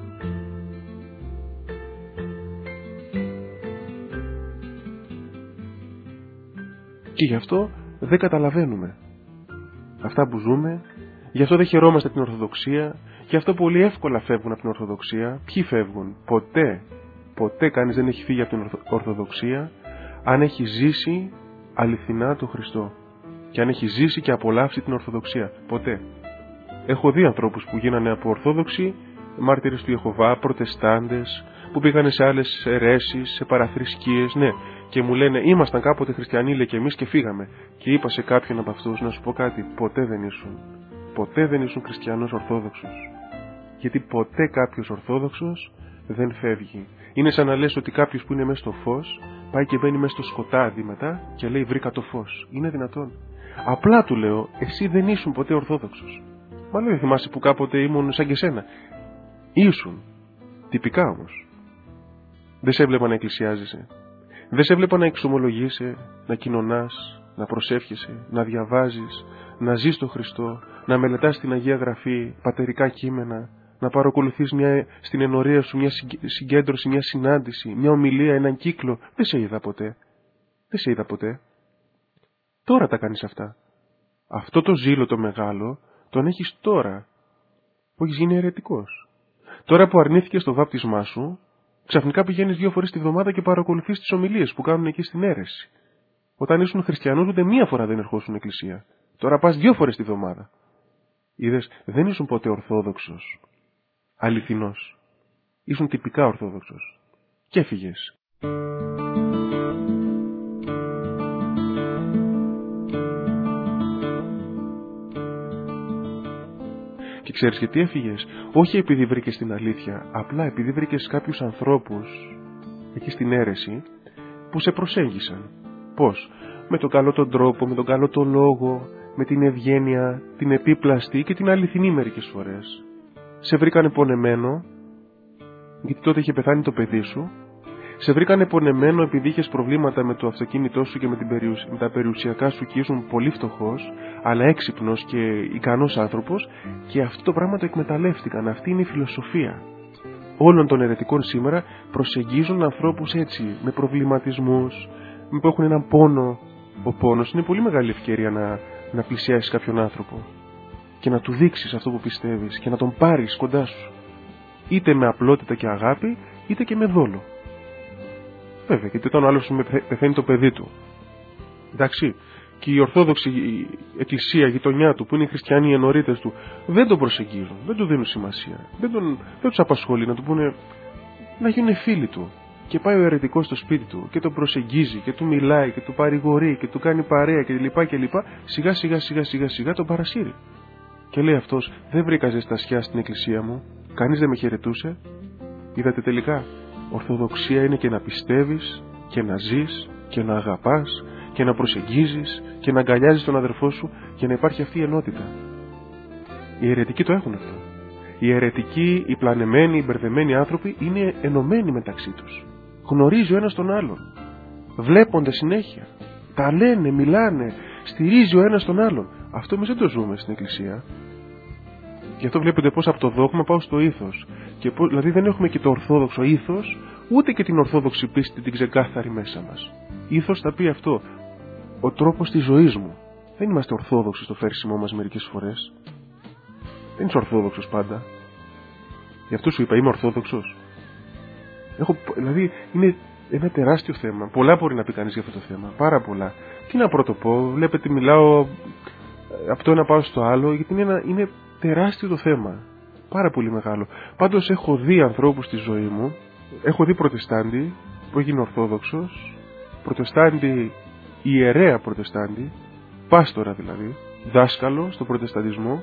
Και γι' αυτό δεν καταλαβαίνουμε αυτά που ζούμε, γι' αυτό δεν χαιρόμαστε την Ορθοδοξία, γι' αυτό πολύ εύκολα φεύγουν από την Ορθοδοξία. Ποιοι φεύγουν? Ποτέ, ποτέ κανείς δεν έχει φύγει από την Ορθοδοξία αν έχει ζήσει αληθινά τον Χριστό και αν έχει ζήσει και απολαύσει την Ορθοδοξία. Ποτέ. Έχω δει ανθρώπους που γίνανε από Ορθόδοξοι μάρτυρες του Ιεχωβά, Προτεστάντες, που πήγανε σε άλλες αιρέσεις, σε παραθρησκείες, ναι, και μου λένε ήμασταν κάποτε χριστιανοί, λέει, και εμείς και φύγαμε. Και είπα σε κάποιον από αυτούς, να σου πω κάτι, ποτέ δεν ήσουν. Ποτέ δεν ήσουν χριστιανός Ορθόδοξος. Γιατί ποτέ κάποιος Ορθόδοξος δεν φεύγει. Είναι σαν να λες ότι κάποιος που είναι μέσα στο φως πάει και μπαίνει μέσα στο σκοτάδι μετά και λέει βρήκα το φως. Είναι δυνατόν? Απλά του λέω, εσύ δεν ήσουν ποτέ Ορθόδοξος. Μα λέει, θυμάσαι που κάποτε ήμουν σαν και σένα? Ήσουν. Τυπικά όμως. Δεν σε έβλεπα να εκκλησιάζεσαι. Δεν σε έβλεπα να εξομολογείσαι, να κοινωνάς, να προσεύχεσαι, να διαβάζεις, να ζεις τον Χριστό, να μελετάς την Αγία Γραφή, πατερικά κείμενα, να παρακολουθείς μια, στην ενορία σου μια συγκέντρωση, μια συνάντηση, μια ομιλία, έναν κύκλο. Δεν σε είδα ποτέ. Δεν σε είδα ποτέ. Τώρα τα κάνεις αυτά. Αυτό το ζήλο το μεγάλο τον έχεις τώρα που έχεις γίνει αιρετικός. Τώρα που αρνήθηκες το βάπτισμά σου, ξαφνικά πηγαίνεις δύο φορές τη βδομάδα και παρακολουθείς τις ομιλίες που κάνουν εκεί στην αίρεση. Όταν ήσουν χριστιανός, ούτε μία φορά δεν ερχόσουν εκκλησία. Τώρα πας δύο φορές τη βδομάδα. Είδες, δεν ήσουν ποτέ Ορθόδοξος. Αληθινός. Ήσουν τυπικά Ορθόδοξος. Και έφυγες. Και ξέρεις γιατί έφυγες? Όχι επειδή βρήκες την αλήθεια, απλά επειδή βρήκες κάποιους ανθρώπους εκεί στην αίρεση που σε προσέγγισαν. Πώς? Με τον καλό τον τρόπο, με τον καλό τον λόγο, με την ευγένεια, την επίπλαστη και την αληθινή μερικές φορές. Σε βρήκανε πονεμένο, γιατί τότε είχε πεθάνει το παιδί σου. Σε βρήκανε πονεμένο επειδή είχες προβλήματα με το αυτοκίνητό σου και με, την περιουσ... με τα περιουσιακά σου και ήσουν πολύ φτωχός, αλλά έξυπνος και ικανός άνθρωπος, και αυτό το πράγμα το εκμεταλλεύτηκαν. Αυτή είναι η φιλοσοφία όλων των αιρετικών σήμερα. Προσεγγίζουν ανθρώπους έτσι, με προβληματισμούς, με που έχουν έναν πόνο. Ο πόνος είναι πολύ μεγάλη ευκαιρία να, να πλησιάσεις κάποιον άνθρωπο και να του δείξεις αυτό που πιστεύεις και να τον πάρεις κοντά σου, είτε με απλότητα και αγάπη, είτε και με δόλο. Βέβαια, γιατί όταν ο άλλος πεθαίνει το παιδί του, εντάξει, και η Ορθόδοξη Εκκλησία, η γειτονιά του, που είναι οι χριστιανοί, οι ενορίτες του, δεν τον προσεγγίζουν, δεν του δίνουν σημασία, δεν, τον, δεν τους απασχολεί να του πούνε να γίνουν φίλοι του. Και πάει ο αιρετικός στο σπίτι του και τον προσεγγίζει και του μιλάει και του παρηγορεί και του κάνει παρέα και λοιπά και λοιπά, σιγά σιγά σιγά σιγά σιγά τον παρασύρει. Και λέει αυτός, δεν βρήκα ζεστασιά στην εκκλησία μου, κανείς δεν με χαιρετούσε. Είδατε τελικά, Ορθοδοξία είναι και να πιστεύεις και να ζεις και να αγαπάς και να προσεγγίζεις και να αγκαλιάζεις τον αδερφό σου και να υπάρχει αυτή η ενότητα. Οι αιρετικοί το έχουν αυτό. Οι αιρετικοί, οι πλανεμένοι, οι μπερδεμένοι άνθρωποι είναι ενωμένοι μεταξύ τους. Γνωρίζει ο ένας τον άλλον. Βλέπονται συνέχεια. Τα λένε, μιλάνε, στηρίζει ο ένας τον άλλον. Αυτό εμείς δεν το ζούμε στην Εκκλησία. Γι' αυτό βλέπετε πώς από το δόγμα πάω στο ήθος. Και πώς, δηλαδή δεν έχουμε και το ορθόδοξο ήθος, ούτε και την ορθόδοξη πίστη την ξεκάθαρη μέσα μας. Ήθος θα πει αυτό. Ο τρόπος της ζωής μου. Δεν είμαστε ορθόδοξοι στο φέρσιμό μας μερικές φορές. Δεν είσαι ορθόδοξος πάντα. Γι' αυτό σου είπα, είμαι ορθόδοξος. Έχω, δηλαδή είναι ένα τεράστιο θέμα. Πολλά μπορεί να πει κανείς για αυτό το θέμα. Πάρα πολλά. Τι να πρώτο πω, βλέπετε μιλάω από το ένα πάω στο άλλο, γιατί είναι, ένα, είναι τεράστιο το θέμα. Πάρα πολύ μεγάλο. Πάντως έχω δει ανθρώπους στη ζωή μου, έχω δει προτεστάντη που έγινε ορθόδοξος, προτεστάντη, ιερέα προτεστάντη, πάστορα δηλαδή, δάσκαλο στο προτεσταντισμό.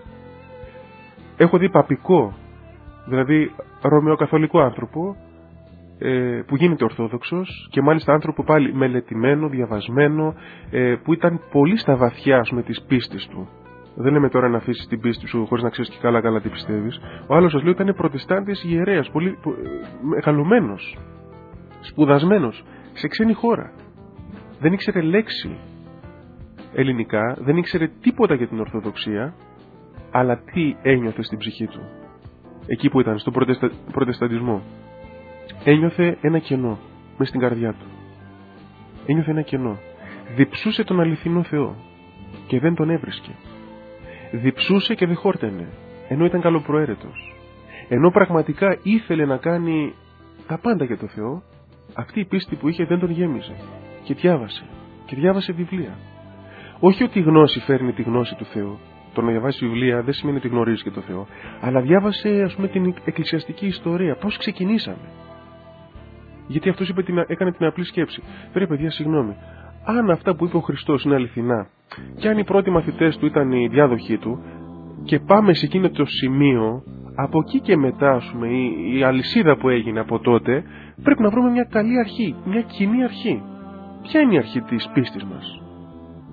Έχω δει παπικό, δηλαδή ρωμαιοκαθολικό άνθρωπο, ε, που γίνεται ορθόδοξος, και μάλιστα άνθρωπο πάλι μελετημένο, διαβασμένο, ε, που ήταν πολύ στα βαθιά με τις πίστες του. Δεν λέμε τώρα να αφήσεις την πίστη σου χωρίς να ξέρεις και καλά καλά τι πιστεύεις. Ο άλλος, σας λέω, ήταν προτεστάντης ιερέας, πολύ μεγαλωμένος, σπουδασμένος, σε ξένη χώρα. Δεν ήξερε λέξη ελληνικά, δεν ήξερε τίποτα για την Ορθοδοξία, αλλά τι ένιωθε στην ψυχή του, εκεί που ήταν, στον προτεστα... προτεσταντισμό. Ένιωθε ένα κενό μες στην καρδιά του. Ένιωθε ένα κενό. Διψούσε τον αληθινό Θεό και δεν τον έβρισκε. Διψούσε και δεν χόρτενε, ενώ ήταν καλοπροαίρετος. Ενώ πραγματικά ήθελε να κάνει τα πάντα για το Θεό, αυτή η πίστη που είχε δεν τον γέμιζε. Και διάβασε. Και διάβασε βιβλία. Όχι ότι η γνώση φέρνει τη γνώση του Θεού. Το να διαβάσει βιβλία δεν σημαίνει ότι γνωρίζει και το Θεό. Αλλά διάβασε, ας πούμε, την εκκλησιαστική ιστορία. Πώς ξεκινήσαμε. Γιατί αυτός είπε, έκανε την απλή σκέψη. Βρε παιδιά, συγγνώμη. Αν αυτά που είπε ο Χριστός είναι αληθινά, και αν οι πρώτοι μαθητές του ήταν οι διάδοχοί του, και πάμε σε εκείνο το σημείο, από εκεί και μετά, ας πούμε, η, η αλυσίδα που έγινε από τότε, πρέπει να βρούμε μια καλή αρχή, μια κοινή αρχή. Ποια είναι η αρχή της πίστης μας?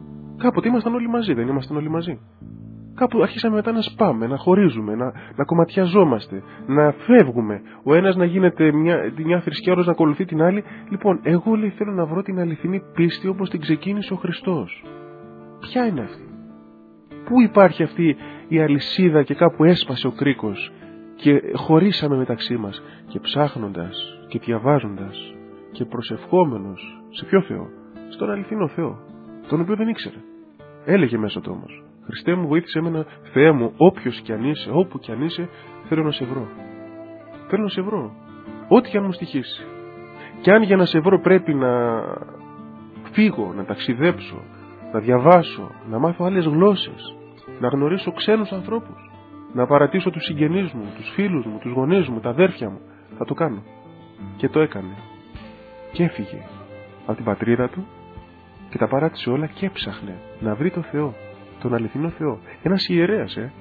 Κάποτε ήμασταν όλοι μαζί, δεν ήμασταν όλοι μαζί? Κάπου αρχίσαμε μετά να σπάμε, να χωρίζουμε, να, να κομματιαζόμαστε, να φεύγουμε. Ο ένας να γίνεται μια, μια θρησκεία, ο άλλος να ακολουθεί την άλλη. Λοιπόν, εγώ λέει θέλω να βρω την αληθινή πίστη όπως την ξεκίνησε ο Χριστός. Ποια είναι αυτή? Πού υπάρχει αυτή η αλυσίδα και κάπου έσπασε ο κρίκος και χωρίσαμε μεταξύ μας? Και ψάχνοντας και διαβάζοντας και προσευχόμενος σε ποιο Θεό? Στον αληθινό Θεό, τον οποίο δεν ήξερε. Έλεγε μέσα του όμως: Χριστέ μου, βοήθησέ με, να... Θεέ μου, όποιος κι αν είσαι, όπου κι αν είσαι, θέλω να σε βρω. Θέλω να σε βρω. Ό,τι κι αν μου στοιχήσει. Κι αν για να σε βρω πρέπει να φύγω, να ταξιδέψω, να διαβάσω, να μάθω άλλες γλώσσες, να γνωρίσω ξένους ανθρώπους, να παρατήσω τους συγγενείς μου, τους φίλους μου, τους γονείς μου, τα αδέρφια μου, θα το κάνω. Και το έκανε. Και έφυγε από την πατρίδα του και τα παράτησε όλα και έψαχνε να βρει το Θεό, τον αληθινό Θεό. Ένας ιερέας, ε.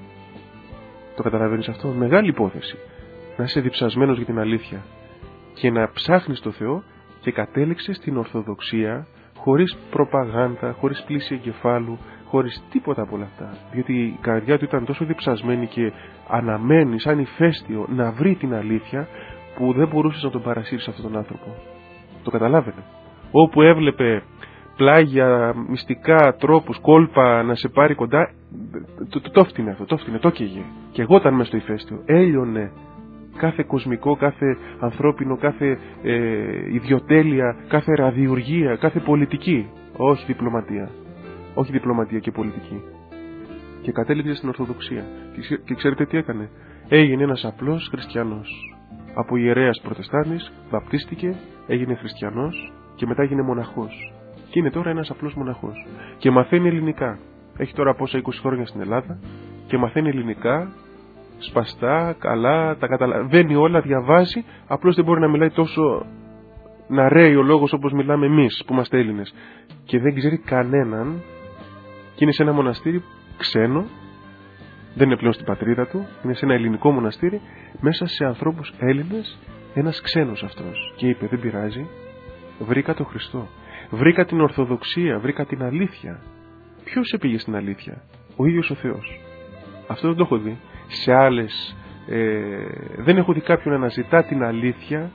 Το καταλαβαίνεις αυτό? Μεγάλη υπόθεση. Να είσαι διψασμένος για την αλήθεια και να ψάχνεις το Θεό, και κατέληξε στην Ορθοδοξία χωρίς προπαγάνδα, χωρίς πλήση εγκεφάλου, χωρίς τίποτα από όλα αυτά. Διότι η καρδιά του ήταν τόσο διψασμένη και αναμένει σαν ηφαίστειο να βρει την αλήθεια, που δεν μπορούσες να τον παρασύρεις αυτόν τον άνθρωπο. Το καταλάβαινε. Όπου έβλεπε πλάγια, μυστικά, τρόπους, κόλπα να σε πάρει κοντά, το, το, το φτύνε αυτό, το φτύνε, το καίγε. Και εγώ ήταν μες στο ηφαίστειο. Έλειωνε κάθε κοσμικό, κάθε ανθρώπινο, κάθε ε, ιδιοτέλεια, κάθε ραδιουργία, κάθε πολιτική. Όχι διπλωματία. Όχι διπλωματία και πολιτική. Και κατέληξε στην Ορθοδοξία. Και, και ξέρετε τι έκανε? Έγινε ένας απλός χριστιανός. Από ιερέας προτεστάντης, βαπτίστηκε, έγινε χριστιανός και μετά έγινε μοναχός. Και είναι τώρα ένας απλός μοναχός. Και μαθαίνει ελληνικά. Έχει τώρα πόσα είκοσι χρόνια στην Ελλάδα και μαθαίνει ελληνικά, σπαστά, καλά, τα καταλαβαίνει όλα, διαβάζει, απλώς δεν μπορεί να μιλάει τόσο, να ρέει ο λόγος όπως μιλάμε εμείς που είμαστε Έλληνες. Και δεν ξέρει κανέναν και είναι σε ένα μοναστήρι ξένο, δεν είναι πλέον στην πατρίδα του, είναι σε ένα ελληνικό μοναστήρι, μέσα σε ανθρώπους Έλληνες, ένας ξένος αυτός. Και είπε: δεν πειράζει, βρήκα τον Χριστό, βρήκα την Ορθοδοξία, βρήκα την αλήθεια. Ποιος επήγε στην αλήθεια? Ο ίδιος ο Θεός. Αυτό δεν το έχω δει. Σε άλλες ε, δεν έχω δει κάποιον να αναζητά την αλήθεια,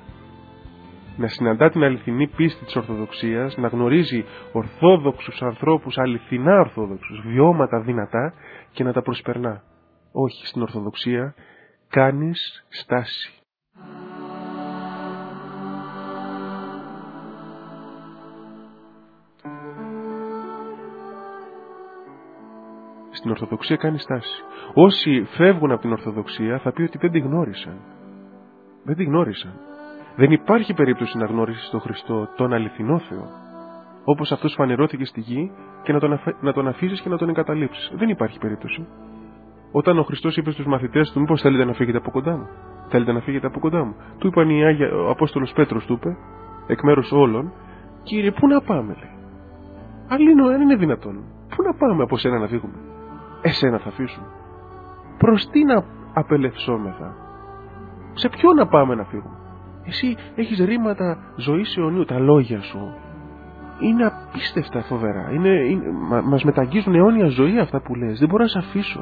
να συναντά την αληθινή πίστη της Ορθοδοξίας, να γνωρίζει ορθόδοξους ανθρώπους, αληθινά ορθόδοξους, βιώματα δυνατά και να τα προσπερνά. Όχι, στην Ορθοδοξία κάνεις στάση. Στην Ορθοδοξία κάνει στάση. Όσοι φεύγουν από την Ορθοδοξία θα πει ότι δεν τη γνώρισαν. Δεν τη γνώρισαν. Δεν υπάρχει περίπτωση να γνώρισεις τον Χριστό, τον αληθινό Θεό, όπως αυτός φανερώθηκε στη γη, και να τον, αφ... να τον αφήσεις και να τον εγκαταλείψεις. Δεν υπάρχει περίπτωση. Όταν ο Χριστός είπε στους μαθητές του: μήπως θέλετε να φύγετε από κοντά μου? Θέλετε να φύγετε από κοντά μου? Του είπαν οι Άγια, ο Απόστολος Πέτρος του είπε, εκ μέρους όλων: Κύριε, πού να πάμε, λέει. Αλλήνω, αν είναι δυνατόν, πού να πάμε από σένα να φύγουμε? Εσένα θα αφήσουμε. Προς τι να απελευθόμεθα? Σε ποιο να πάμε να φύγουμε? Εσύ έχεις ρήματα ζωής αιωνίου. Τα λόγια σου είναι απίστευτα φοβερά. Είναι, είναι, μα, μας μεταγγίζουν αιώνια ζωή αυτά που λες. Δεν μπορώ να σε αφήσω.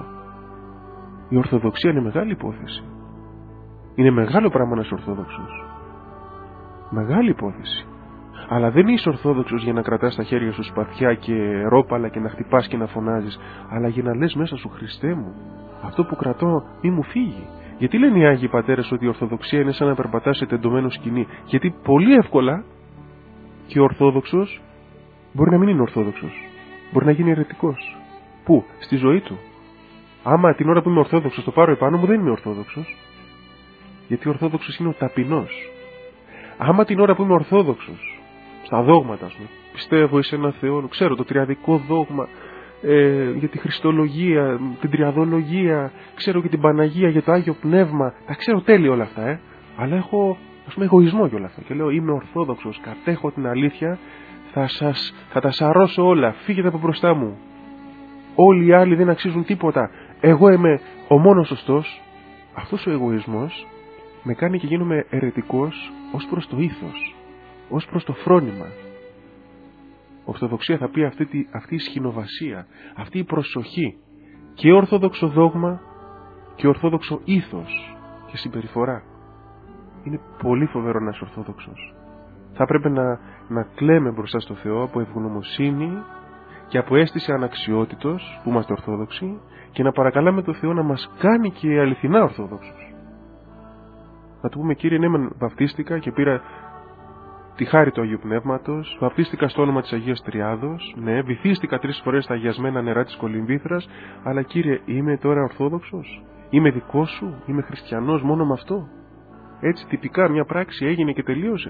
Η Ορθοδοξία είναι μεγάλη υπόθεση. Είναι μεγάλο πράγμα να είσαι Ορθόδοξος. Μεγάλη υπόθεση. Αλλά δεν είσαι Ορθόδοξος για να κρατάς τα χέρια σου σπαθιά και ρόπαλα και να χτυπάς και να φωνάζεις, αλλά για να λες μέσα σου: Χριστέ μου, αυτό που κρατώ μη μου φύγει. Γιατί λένε οι Άγιοι Πατέρες ότι η Ορθοδοξία είναι σαν να περπατάς σε τεντωμένο σκηνή? Γιατί πολύ εύκολα και ο Ορθόδοξος μπορεί να μην είναι Ορθόδοξος. Μπορεί να γίνει αιρετικός. Πού? Στη ζωή του. Άμα την ώρα που είμαι Ορθόδοξος το πάρω επάνω μου, δεν είμαι Ορθόδοξος. Γιατί ο Ορθόδοξος είναι ο ταπεινός. Άμα την ώρα που είμαι Ορθόδοξος, στα δόγματα, ας πούμε, πιστεύω εις ένα Θεό, ξέρω το τριαδικό δόγμα, ε, για τη Χριστολογία, την Τριαδολογία, ξέρω και την Παναγία, για το Άγιο Πνεύμα, τα ξέρω τέλεια όλα αυτά, ε. Αλλά έχω, ας πούμε, εγωισμό για όλα αυτά. Και λέω: είμαι Ορθόδοξος, κατέχω την αλήθεια, θα, σας, θα τα σαρώσω όλα, φύγετε από μπροστά μου. Όλοι οι άλλοι δεν αξίζουν τίποτα. Εγώ είμαι ο μόνος σωστός. Αυτός ο εγωισμός με κάνει και γίνομαι αιρετικός ως προς το ήθος, ως προς το φρόνημα. Ορθοδοξία θα πει αυτή, τη, αυτή η σχηνοβασία, αυτή η προσοχή και ορθόδοξο δόγμα και ορθόδοξο ήθος και συμπεριφορά. Είναι πολύ φοβερό να είσαι ορθόδοξος. Θα πρέπει να, να κλαίμε μπροστά στο Θεό από ευγνωμοσύνη και από αίσθηση αναξιότητος που είμαστε ορθόδοξοι και να παρακαλάμε τον Θεό να μας κάνει και αληθινά ορθόδοξους. Να του πούμε, Κύριε, ναι, μεν βαφτίστηκα και πήρα τη χάρη του Αγίου Πνεύματος, βαφτίστηκα στο όνομα της Αγίας Τριάδος, ναι, βυθίστηκα τρεις φορές στα αγιασμένα νερά της Κολυμβήθρας, αλλά Κύριε, είμαι τώρα ορθόδοξος, είμαι δικός σου, είμαι χριστιανός μόνο με αυτό. Έτσι τυπικά μια πράξη έγινε και τελείωσε.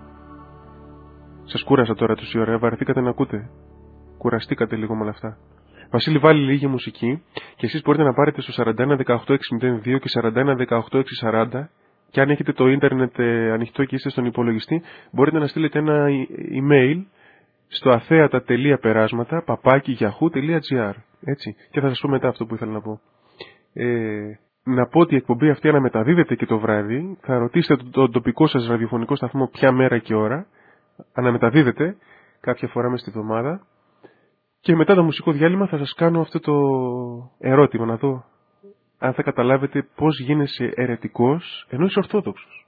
Σας κούρασα τώρα τόση ώρα, βαρεθήκατε να ακούτε. Κουραστήκατε λίγο με όλα αυτά. Βασίλη, βάλει λίγη μουσική και εσείς μπορείτε να πάρετε στο σαράντα ένα δεκαοκτώ εξακόσια δύο και σαράντα ένα δεκαοκτώ εξακόσια σαράντα και αν έχετε το ίντερνετ ε, ανοιχτό και είστε στον υπολογιστή, μπορείτε να στείλετε ένα email στο αθέατα τελεία περάσματα παπάκι γιαχού τελεία τζι άρ. Έτσι. Και θα σας πω μετά αυτό που ήθελα να πω. Ε, να πω ότι η εκπομπή αυτή αναμεταδίδεται και το βράδυ. Θα ρωτήσετε τον το τοπικό σας ραδιοφωνικό σταθμό ποια μέρα και ώρα. Αναμεταδίδεται κάποια φορά μες στη εβδομάδα. Και μετά το μουσικό διάλειμμα θα σας κάνω αυτό το ερώτημα, να δω αν θα καταλάβετε πώς γίνεσαι αιρετικός ενώ είσαι ορθόδοξος.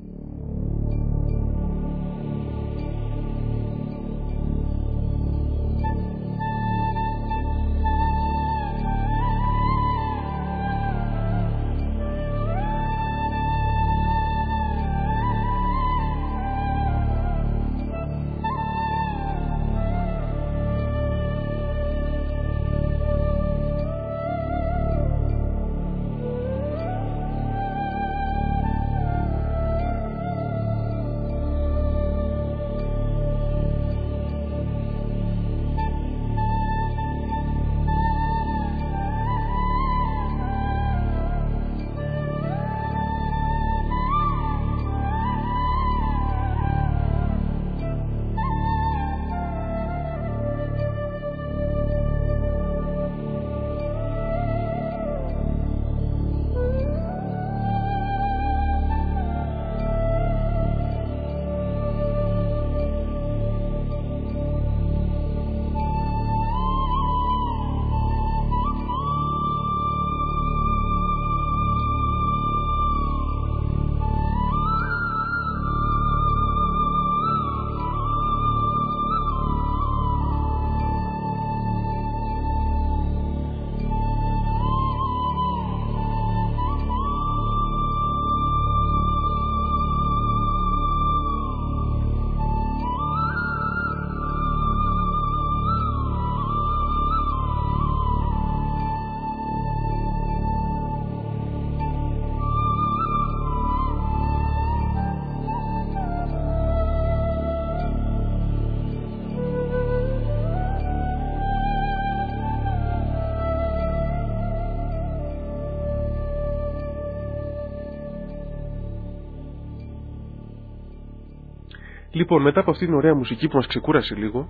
Λοιπόν, μετά από αυτήν την ωραία μουσική που μας ξεκούρασε λίγο,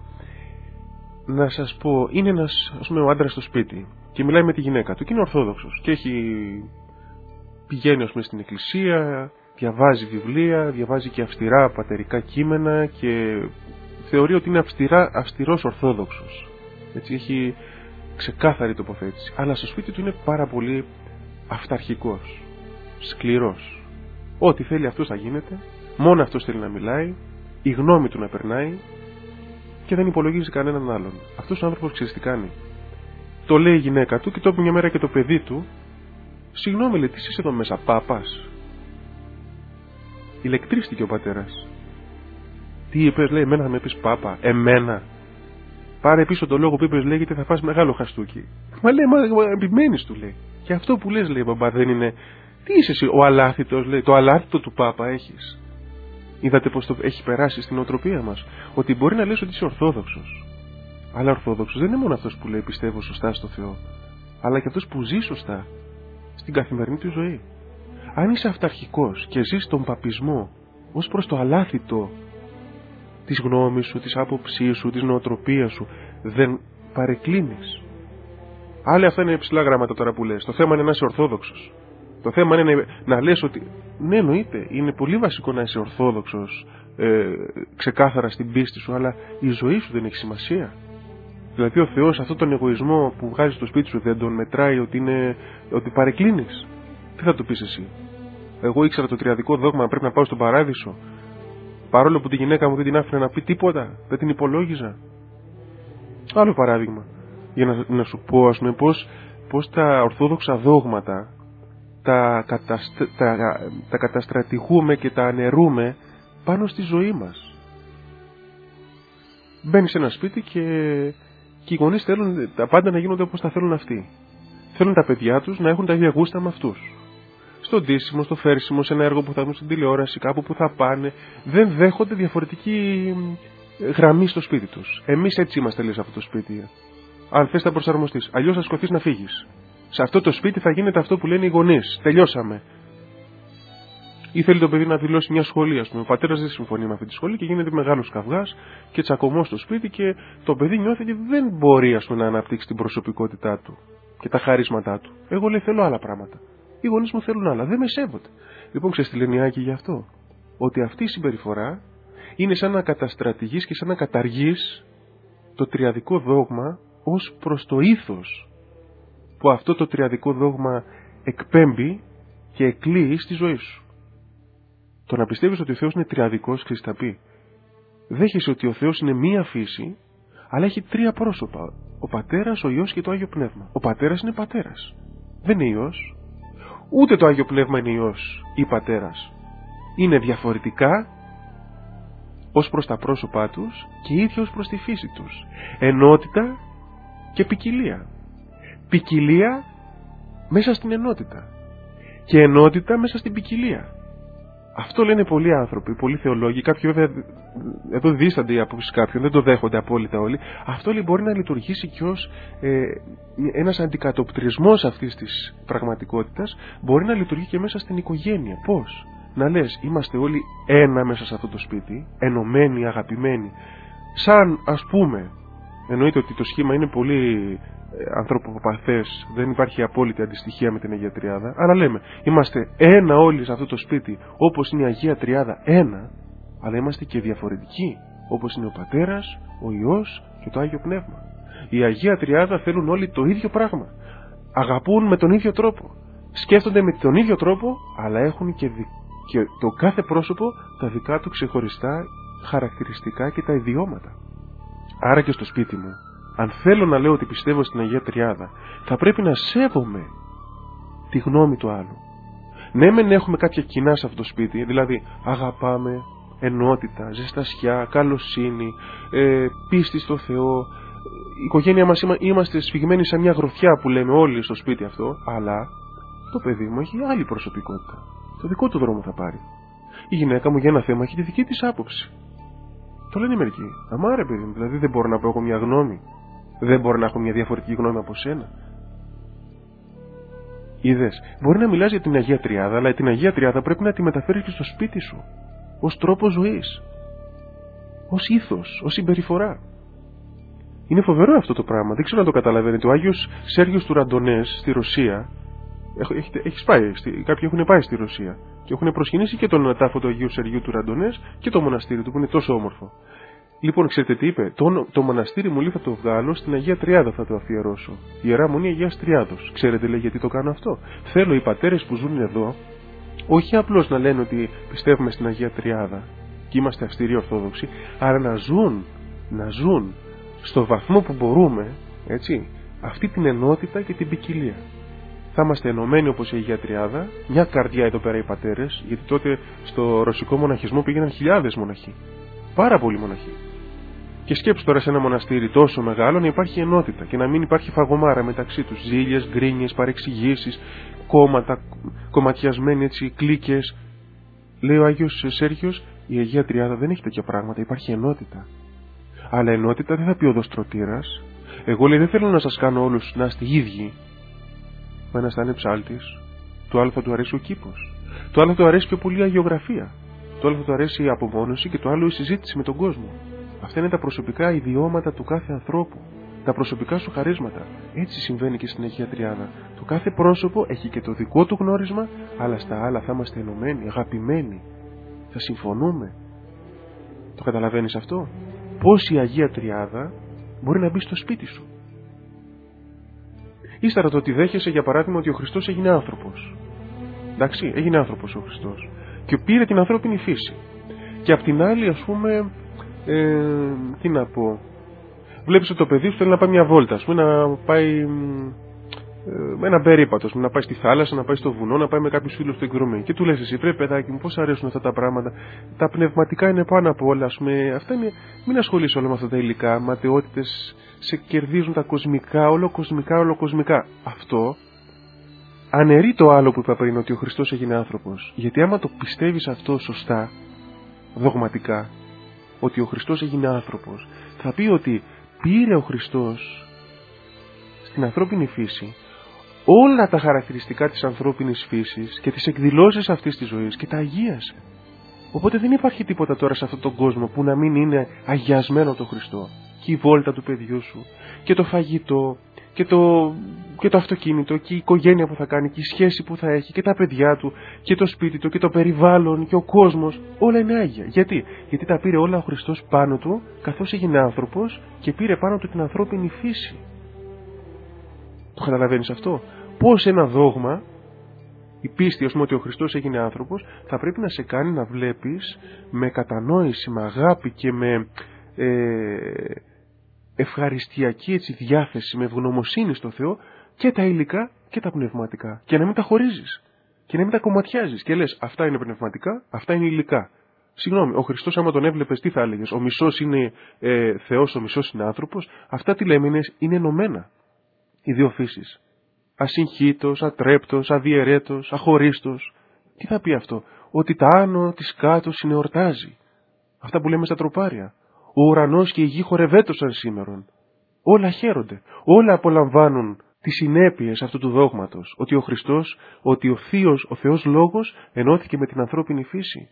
να σας πω, είναι ένας, ας πούμε, ο άντρας στο σπίτι και μιλάει με τη γυναίκα του και είναι ορθόδοξος και έχει, πηγαίνει, ας πούμε, στην εκκλησία, διαβάζει βιβλία, διαβάζει και αυστηρά πατερικά κείμενα και θεωρεί ότι είναι αυστηρά, αυστηρός ορθόδοξος. Έτσι, έχει ξεκάθαρη τοποθέτηση. Αλλά στο σπίτι του είναι πάρα πολύ αυταρχικός, σκληρός. Ό,τι θέλει αυτός θα γίνεται, μόνο αυτός θέλει να μιλάει, η γνώμη του να περνάει και δεν υπολογίζει κανέναν άλλον. Αυτός ο άνθρωπος ξέρεις τι κάνει. Το λέει η γυναίκα του και το είπε μια μέρα και το παιδί του. Συγγνώμη, λέει, τι είσαι εδώ μέσα, πάπας? Ηλεκτρίστηκε ο πατέρας. Τι είπες, λέει, εμένα θα με πεις πάπα? Εμένα? Πάρε πίσω το λόγο που είπες, λέει, γιατί θα φας μεγάλο χαστούκι. Μα λέει, μα επιμένεις, του λέει. Και αυτό που λες, λέει, μπαμπά, δεν είναι. Τι είσαι εσύ, ο αλάθητος, λέει, το αλάθητο του πάπα έχεις. Είδατε πως το έχει περάσει στην οτροπία μας. Ότι μπορεί να λες ότι είσαι ορθόδοξος. Αλλά ορθόδοξος δεν είναι μόνο αυτός που λέει πιστεύω σωστά στο Θεό, αλλά και αυτός που ζει σωστά στην καθημερινή του ζωή. Αν είσαι αυταρχικός και ζεις τον παπισμό ως προς το αλάθητο της γνώμης σου, της άποψής σου, της νοοτροπίας σου, δεν παρεκκλίνεις. Άλλοι αυτά είναι ψηλά γράμματα τώρα που λες. Το θέμα είναι να είσαι ορθόδοξος. Το θέμα είναι να λες ότι ναι, εννοείται, είναι πολύ βασικό να είσαι ορθόδοξος ε, ξεκάθαρα στην πίστη σου, αλλά η ζωή σου δεν έχει σημασία. Δηλαδή ο Θεός αυτόν τον εγωισμό που βγάζει στο σπίτι σου δεν τον μετράει ότι, είναι, ότι παρεκκλίνεις? Τι θα του πεις εσύ? Εγώ ήξερα το τριαδικό δόγμα, πρέπει να πάω στον παράδεισο, παρόλο που τη γυναίκα μου δεν την άφηνε να πει τίποτα, δεν την υπολόγιζα. Άλλο παράδειγμα, για να, να σου πω, ας πούμε, πώς, πώς τα ορθόδοξα δόγματα τα, καταστ, τα, τα καταστρατηγούμε και τα αναιρούμε πάνω στη ζωή μας. Μπαίνεις σε ένα σπίτι και, και οι γονείς θέλουν τα πάντα να γίνονται όπως τα θέλουν αυτοί. Θέλουν τα παιδιά τους να έχουν τα ίδια γούστα με αυτούς. Στο ντύσιμο, στο φέρσιμο, σε ένα έργο που θα δουν στην τηλεόραση, κάπου που θα πάνε. Δεν δέχονται διαφορετική γραμμή στο σπίτι τους. Εμείς έτσι είμαστε, λέει, σε αυτό το σπίτι. Αν θες θα προσαρμοστείς, αλλιώς θα σκοθείς να φύγεις. Σε αυτό το σπίτι θα γίνεται αυτό που λένε οι γονείς. Τελειώσαμε. Ή θέλει το παιδί να δηλώσει μια σχολή, ας πούμε. Ο πατέρας δεν συμφωνεί με αυτή τη σχολή και γίνεται μεγάλος καυγάς και τσακωμός στο σπίτι και το παιδί νιώθει ότι δεν μπορεί, ας πούμε, να αναπτύξει την προσωπικότητά του και τα χαρίσματά του. Εγώ, λέει, θέλω άλλα πράγματα. Οι γονείς μου θέλουν άλλα. Δεν με σέβονται. Λοιπόν, ξέρεις τι λένε οι Άγιοι γι' αυτό? Ότι αυτή η συμπεριφορά είναι σαν να καταστρατηγείς και σαν να καταργείς το τριαδικό δόγμα ως προς το ήθος που αυτό το τριαδικό δόγμα εκπέμπει και εκλείει στη ζωή σου. Το να πιστεύεις ότι ο Θεός είναι τριαδικός, ξέρεις τα πει. Δέχεσαι ότι ο Θεός είναι μία φύση, αλλά έχει τρία πρόσωπα. Ο Πατέρας, ο Υιός και το Άγιο Πνεύμα. Ο Πατέρας είναι Πατέρας. Δεν είναι Υιός. Ούτε το Άγιο Πνεύμα είναι Υιός ή Πατέρας. Είναι διαφορετικά ως προς τα πρόσωπά τους και ίδια ως προς τη φύση τους. Ενότητα και ποικιλία. Ποικιλία μέσα στην ενότητα και ενότητα μέσα στην ποικιλία. Αυτό λένε πολλοί άνθρωποι, πολλοί θεολόγοι. Κάποιοι βέβαια εδώ δίστανται οι απόψεις κάποιων, δεν το δέχονται απόλυτα όλοι. Αυτό λέει μπορεί να λειτουργήσει και ως ε, ένας αντικατοπτρισμός αυτής της πραγματικότητας. Μπορεί να λειτουργεί και μέσα στην οικογένεια. Πώς? Να λες, είμαστε όλοι ένα μέσα σε αυτό το σπίτι, ενωμένοι, αγαπημένοι. Σαν, ας πούμε, εννοείται ότι το σχήμα είναι πολύ ανθρωποπαθές, δεν υπάρχει απόλυτη αντιστοιχεία με την Αγία Τριάδα, αλλά λέμε, είμαστε ένα όλοι σε αυτό το σπίτι, όπως είναι η Αγία Τριάδα ένα, αλλά είμαστε και διαφορετικοί, όπως είναι ο Πατέρας, ο Υιός και το Άγιο Πνεύμα. Η Αγία Τριάδα θέλουν όλοι το ίδιο πράγμα, αγαπούν με τον ίδιο τρόπο, σκέφτονται με τον ίδιο τρόπο, αλλά έχουν και, δι... και το κάθε πρόσωπο τα δικά του ξεχωριστά χαρακτηριστικά και τα ιδιώματα. Άρα και στο σπίτι μου, αν θέλω να λέω ότι πιστεύω στην Αγία Τριάδα, θα πρέπει να σέβομαι τη γνώμη του άλλου. Ναι, μεν έχουμε κάποια κοινά σε αυτό το σπίτι, δηλαδή αγαπάμε, ενότητα, ζεστασιά, καλοσύνη, ε, πίστη στο Θεό. Η οικογένεια μας είμαστε σφιγμένοι σε μια γροθιά που λέμε όλοι στο σπίτι αυτό, αλλά το παιδί μου έχει άλλη προσωπικότητα. Το δικό του δρόμο θα πάρει. Η γυναίκα μου για ένα θέμα έχει τη δική της άποψη. Το λένε μερικοί. Αμά ρε παιδί μου, δηλαδή δεν μπορώ να πω εγώ μια γνώμη. Δεν μπορώ να έχω μια διαφορετική γνώμη από σένα. Είδες, μπορεί να μιλάς για την Αγία Τριάδα, αλλά την Αγία Τριάδα πρέπει να τη μεταφέρεις και στο σπίτι σου. Ως τρόπο ζωής. Ως ήθος, ως συμπεριφορά. Είναι φοβερό αυτό το πράγμα. Δεν ξέρω αν το καταλαβαίνετε. Ο Άγιος Σέργιος του Ραντονές στη Ρωσία. Έχεις πάει, κάποιοι έχουν πάει στη Ρωσία και έχουν προσκυνήσει και τον τάφο του Αγίου Σεργίου του Ραντονές και το μοναστήρι του που είναι τόσο όμορφο. Λοιπόν, ξέρετε τι είπε? Το, το μοναστήρι μου λέει θα το βγάλω στην Αγία Τριάδα, θα το αφιερώσω. Η Ιερά Μονή Αγίας Τριάδος. Ξέρετε, λέει, γιατί το κάνω αυτό? Θέλω οι πατέρες που ζουν εδώ, όχι απλώς να λένε ότι πιστεύουμε στην Αγία Τριάδα και είμαστε αυστηροί Ορθόδοξοι, αλλά να ζουν, να ζουν στο βαθμό που μπορούμε, έτσι, αυτή την ενότητα και την ποικιλία. Θα είμαστε ενωμένοι όπως η Αγία Τριάδα, μια καρδιά εδώ πέρα οι πατέρες, γιατί τότε στο ρωσικό μοναχισμό πήγαιναν χιλιάδες μοναχοί. Πάρα πολλοί μοναχοί. Και σκέψου τώρα σε ένα μοναστήρι τόσο μεγάλο να υπάρχει ενότητα και να μην υπάρχει φαγωμάρα μεταξύ τους. Ζήλιες, γκρίνιες, παρεξηγήσεις, κόμματα, κομματιασμένοι έτσι, κλίκες. Λέει ο Άγιος Σέργιος, η Αγία Τριάδα δεν έχει τέτοια πράγματα, υπάρχει ενότητα. Αλλά ενότητα δεν θα πει οδοστρωτήρας. Εγώ λέει δεν θέλω να σας κάνω όλους να είστε ίδιοι. Ο ένας θα είναι ψάλτης, το άλλο θα του αρέσει ο κήπος, το άλλο θα του αρέσει πιο πολύ η αγιογραφία, το άλλο θα του αρέσει η απομόνωση και το άλλο η συζήτηση με τον κόσμο. Αυτά είναι τα προσωπικά ιδιώματα του κάθε ανθρώπου, τα προσωπικά σου χαρίσματα. Έτσι συμβαίνει και στην Αγία Τριάδα. Το κάθε πρόσωπο έχει και το δικό του γνώρισμα, αλλά στα άλλα θα είμαστε ενωμένοι, αγαπημένοι, θα συμφωνούμε. Το καταλαβαίνεις αυτό? Πώς η Αγία Τριάδα μπορεί να μπει στο σπίτι σου. Ύστερα το ότι δέχεσαι, για παράδειγμα, ότι ο Χριστός έγινε άνθρωπος. Εντάξει, έγινε άνθρωπος ο Χριστός και πήρε την ανθρώπινη φύση. Και απ' την άλλη, ας πούμε, ε, τι να πω, βλέπεις ότι το παιδί σου θέλει να πάει μια βόλτα, ας πούμε, να πάει ε, ένα περίπατο, να πάει στη θάλασσα, να πάει στο βουνό, να πάει με κάποιους φίλους του εκδρομή. Και του λες εσύ, βρε παιδάκι μου, πώς αρέσουν αυτά τα πράγματα. Τα πνευματικά είναι πάνω από όλα, ας πούμε. Αυτά είναι, μην ασχολείσαι όλα με αυτά τα υλικά, ματαιότητες, σε κερδίζουν τα κοσμικά, όλο κοσμικά, όλο κοσμικά. Αυτό αναιρεί το άλλο που είπα πριν, ότι ο Χριστός έγινε άνθρωπος. Γιατί άμα το πιστεύεις αυτό σωστά, δογματικά, ότι ο Χριστός έγινε άνθρωπος, θα πει ότι πήρε ο Χριστός στην ανθρώπινη φύση όλα τα χαρακτηριστικά της ανθρώπινης φύσης και τις εκδηλώσεις αυτής της ζωής και τα αγίασε. Οπότε δεν υπάρχει τίποτα τώρα σε αυτόν τον κόσμο που να μην είναι αγιασμένο το Χριστό. Και η βόλτα του παιδιού σου, και το φαγητό, και το, και το αυτοκίνητο, και η οικογένεια που θα κάνει, και η σχέση που θα έχει, και τα παιδιά του, και το σπίτι του, και το περιβάλλον, και ο κόσμος, όλα είναι άγια. Γιατί? Γιατί τα πήρε όλα ο Χριστός πάνω του, καθώς έγινε άνθρωπος και πήρε πάνω του την ανθρώπινη φύση. Το καταλαβαίνεις αυτό? Πώς ένα δόγμα, η πίστη, ας πούμε, ότι ο Χριστός έγινε άνθρωπος, θα πρέπει να σε κάνει να βλέπεις με κατανόηση, με αγάπη και με ε, ευχαριστιακή έτσι, διάθεση, με ευγνωμοσύνη στο Θεό, και τα υλικά και τα πνευματικά. Και να μην τα χωρίζεις και να μην τα κομματιάζεις και λες αυτά είναι πνευματικά, αυτά είναι υλικά. Συγγνώμη, ο Χριστός άμα τον έβλεπες τι θα έλεγες? Ο μισός είναι ε, Θεός, ο μισός είναι άνθρωπος. Αυτά τι λέμε? Είναι, είναι ενωμένα οι δύο φύσεις. Ασυγχύτως, ατρέπτος, αδιαιρέτος, αχωρίστος. Τι θα πει αυτό? Ότι τα άνω της κάτω συνεορτάζει. Αυτά που λέμε στα τροπάρια. Ο ουρανός και η γη χορευέτωσαν σήμερον. Όλα χαίρονται. Όλα απολαμβάνουν τις συνέπειες αυτού του δόγματος. Ότι ο Χριστός, ότι ο Θείος, ο Θεός Λόγος ενώθηκε με την ανθρώπινη φύση.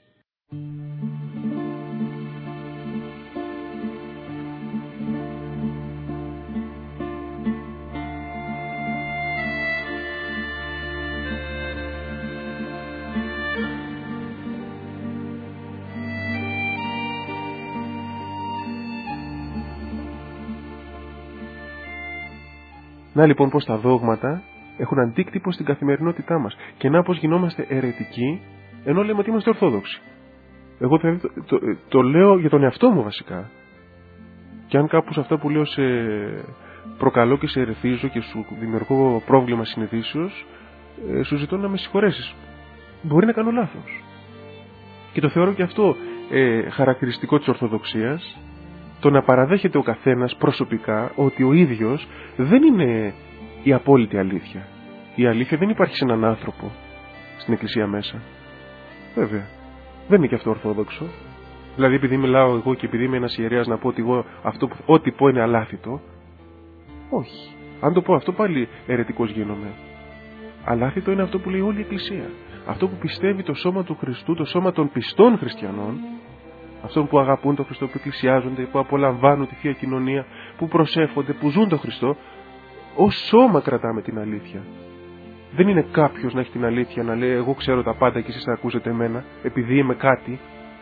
Να λοιπόν πως τα δόγματα έχουν αντίκτυπο στην καθημερινότητά μας. Και να πως γινόμαστε αιρετικοί ενώ λέμε ότι είμαστε ορθόδοξοι. Εγώ το, το, το, το λέω για τον εαυτό μου βασικά. Και αν κάπου σε αυτά που λέω σε προκαλώ και σε ερεθίζω και σου δημιουργώ πρόβλημα συνειδήσεως, ε, σου ζητώ να με συγχωρέσεις. Μπορεί να κάνω λάθος. Και το θεωρώ και αυτό ε, χαρακτηριστικό της Ορθοδοξίας, το να παραδέχεται ο καθένας προσωπικά ότι ο ίδιος δεν είναι η απόλυτη αλήθεια. Η αλήθεια δεν υπάρχει σε έναν άνθρωπο στην εκκλησία μέσα. Βέβαια, δεν είναι και αυτό ορθόδοξο. Δηλαδή επειδή μιλάω εγώ και επειδή είμαι ένας ιερέας να πω ότι εγώ αυτό που, ό,τι πω είναι αλάθητο. Όχι. Αν το πω αυτό πάλι αιρετικός γίνομαι. Αλάθητο είναι αυτό που λέει όλη η εκκλησία. Αυτό που πιστεύει το σώμα του Χριστού, το σώμα των πιστών χριστιανών, αυτών που αγαπούν τον Χριστό, που εκκλησιάζονται, που απολαμβάνουν τη Θεία Κοινωνία, που προσεύχονται, που ζουν τον Χριστό, ως σώμα κρατάμε την αλήθεια. Δεν είναι κάποιος να έχει την αλήθεια να λέει εγώ ξέρω τα πάντα και εσείς θα ακούσετε εμένα επειδή είμαι κάτι.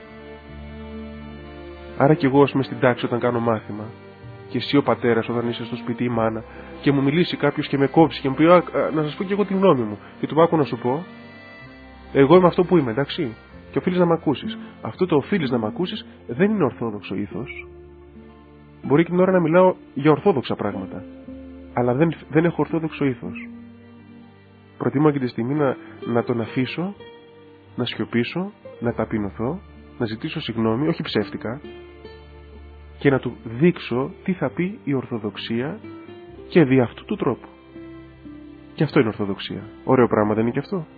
Άρα και εγώ, ας πούμε, στην τάξη όταν κάνω μάθημα, και εσύ ο πατέρας όταν είσαι στο σπίτι η μάνα, και μου μιλήσει κάποιος και με κόψει και μου πει α, α, να σας πω και εγώ τη γνώμη μου, και του πάω να σου πω, εγώ είμαι αυτό που είμαι, εντάξει, και οφείλεις να μ' ακούσεις. Αυτό το οφείλεις να μ' ακούσεις δεν είναι ορθόδοξο ήθος. Μπορεί και την ώρα να μιλάω για ορθόδοξα πράγματα, αλλά δεν, δεν έχω ορθόδοξο ήθος. Προτιμώ και τη στιγμή να, να τον αφήσω, να σιωπήσω, να ταπεινωθώ, να ζητήσω συγγνώμη, όχι ψεύτικα, και να του δείξω τι θα πει η Ορθοδοξία και δι' αυτού του τρόπου. Και αυτό είναι Ορθοδοξία. Ωραίο πράγμα δεν είναι και αυτό?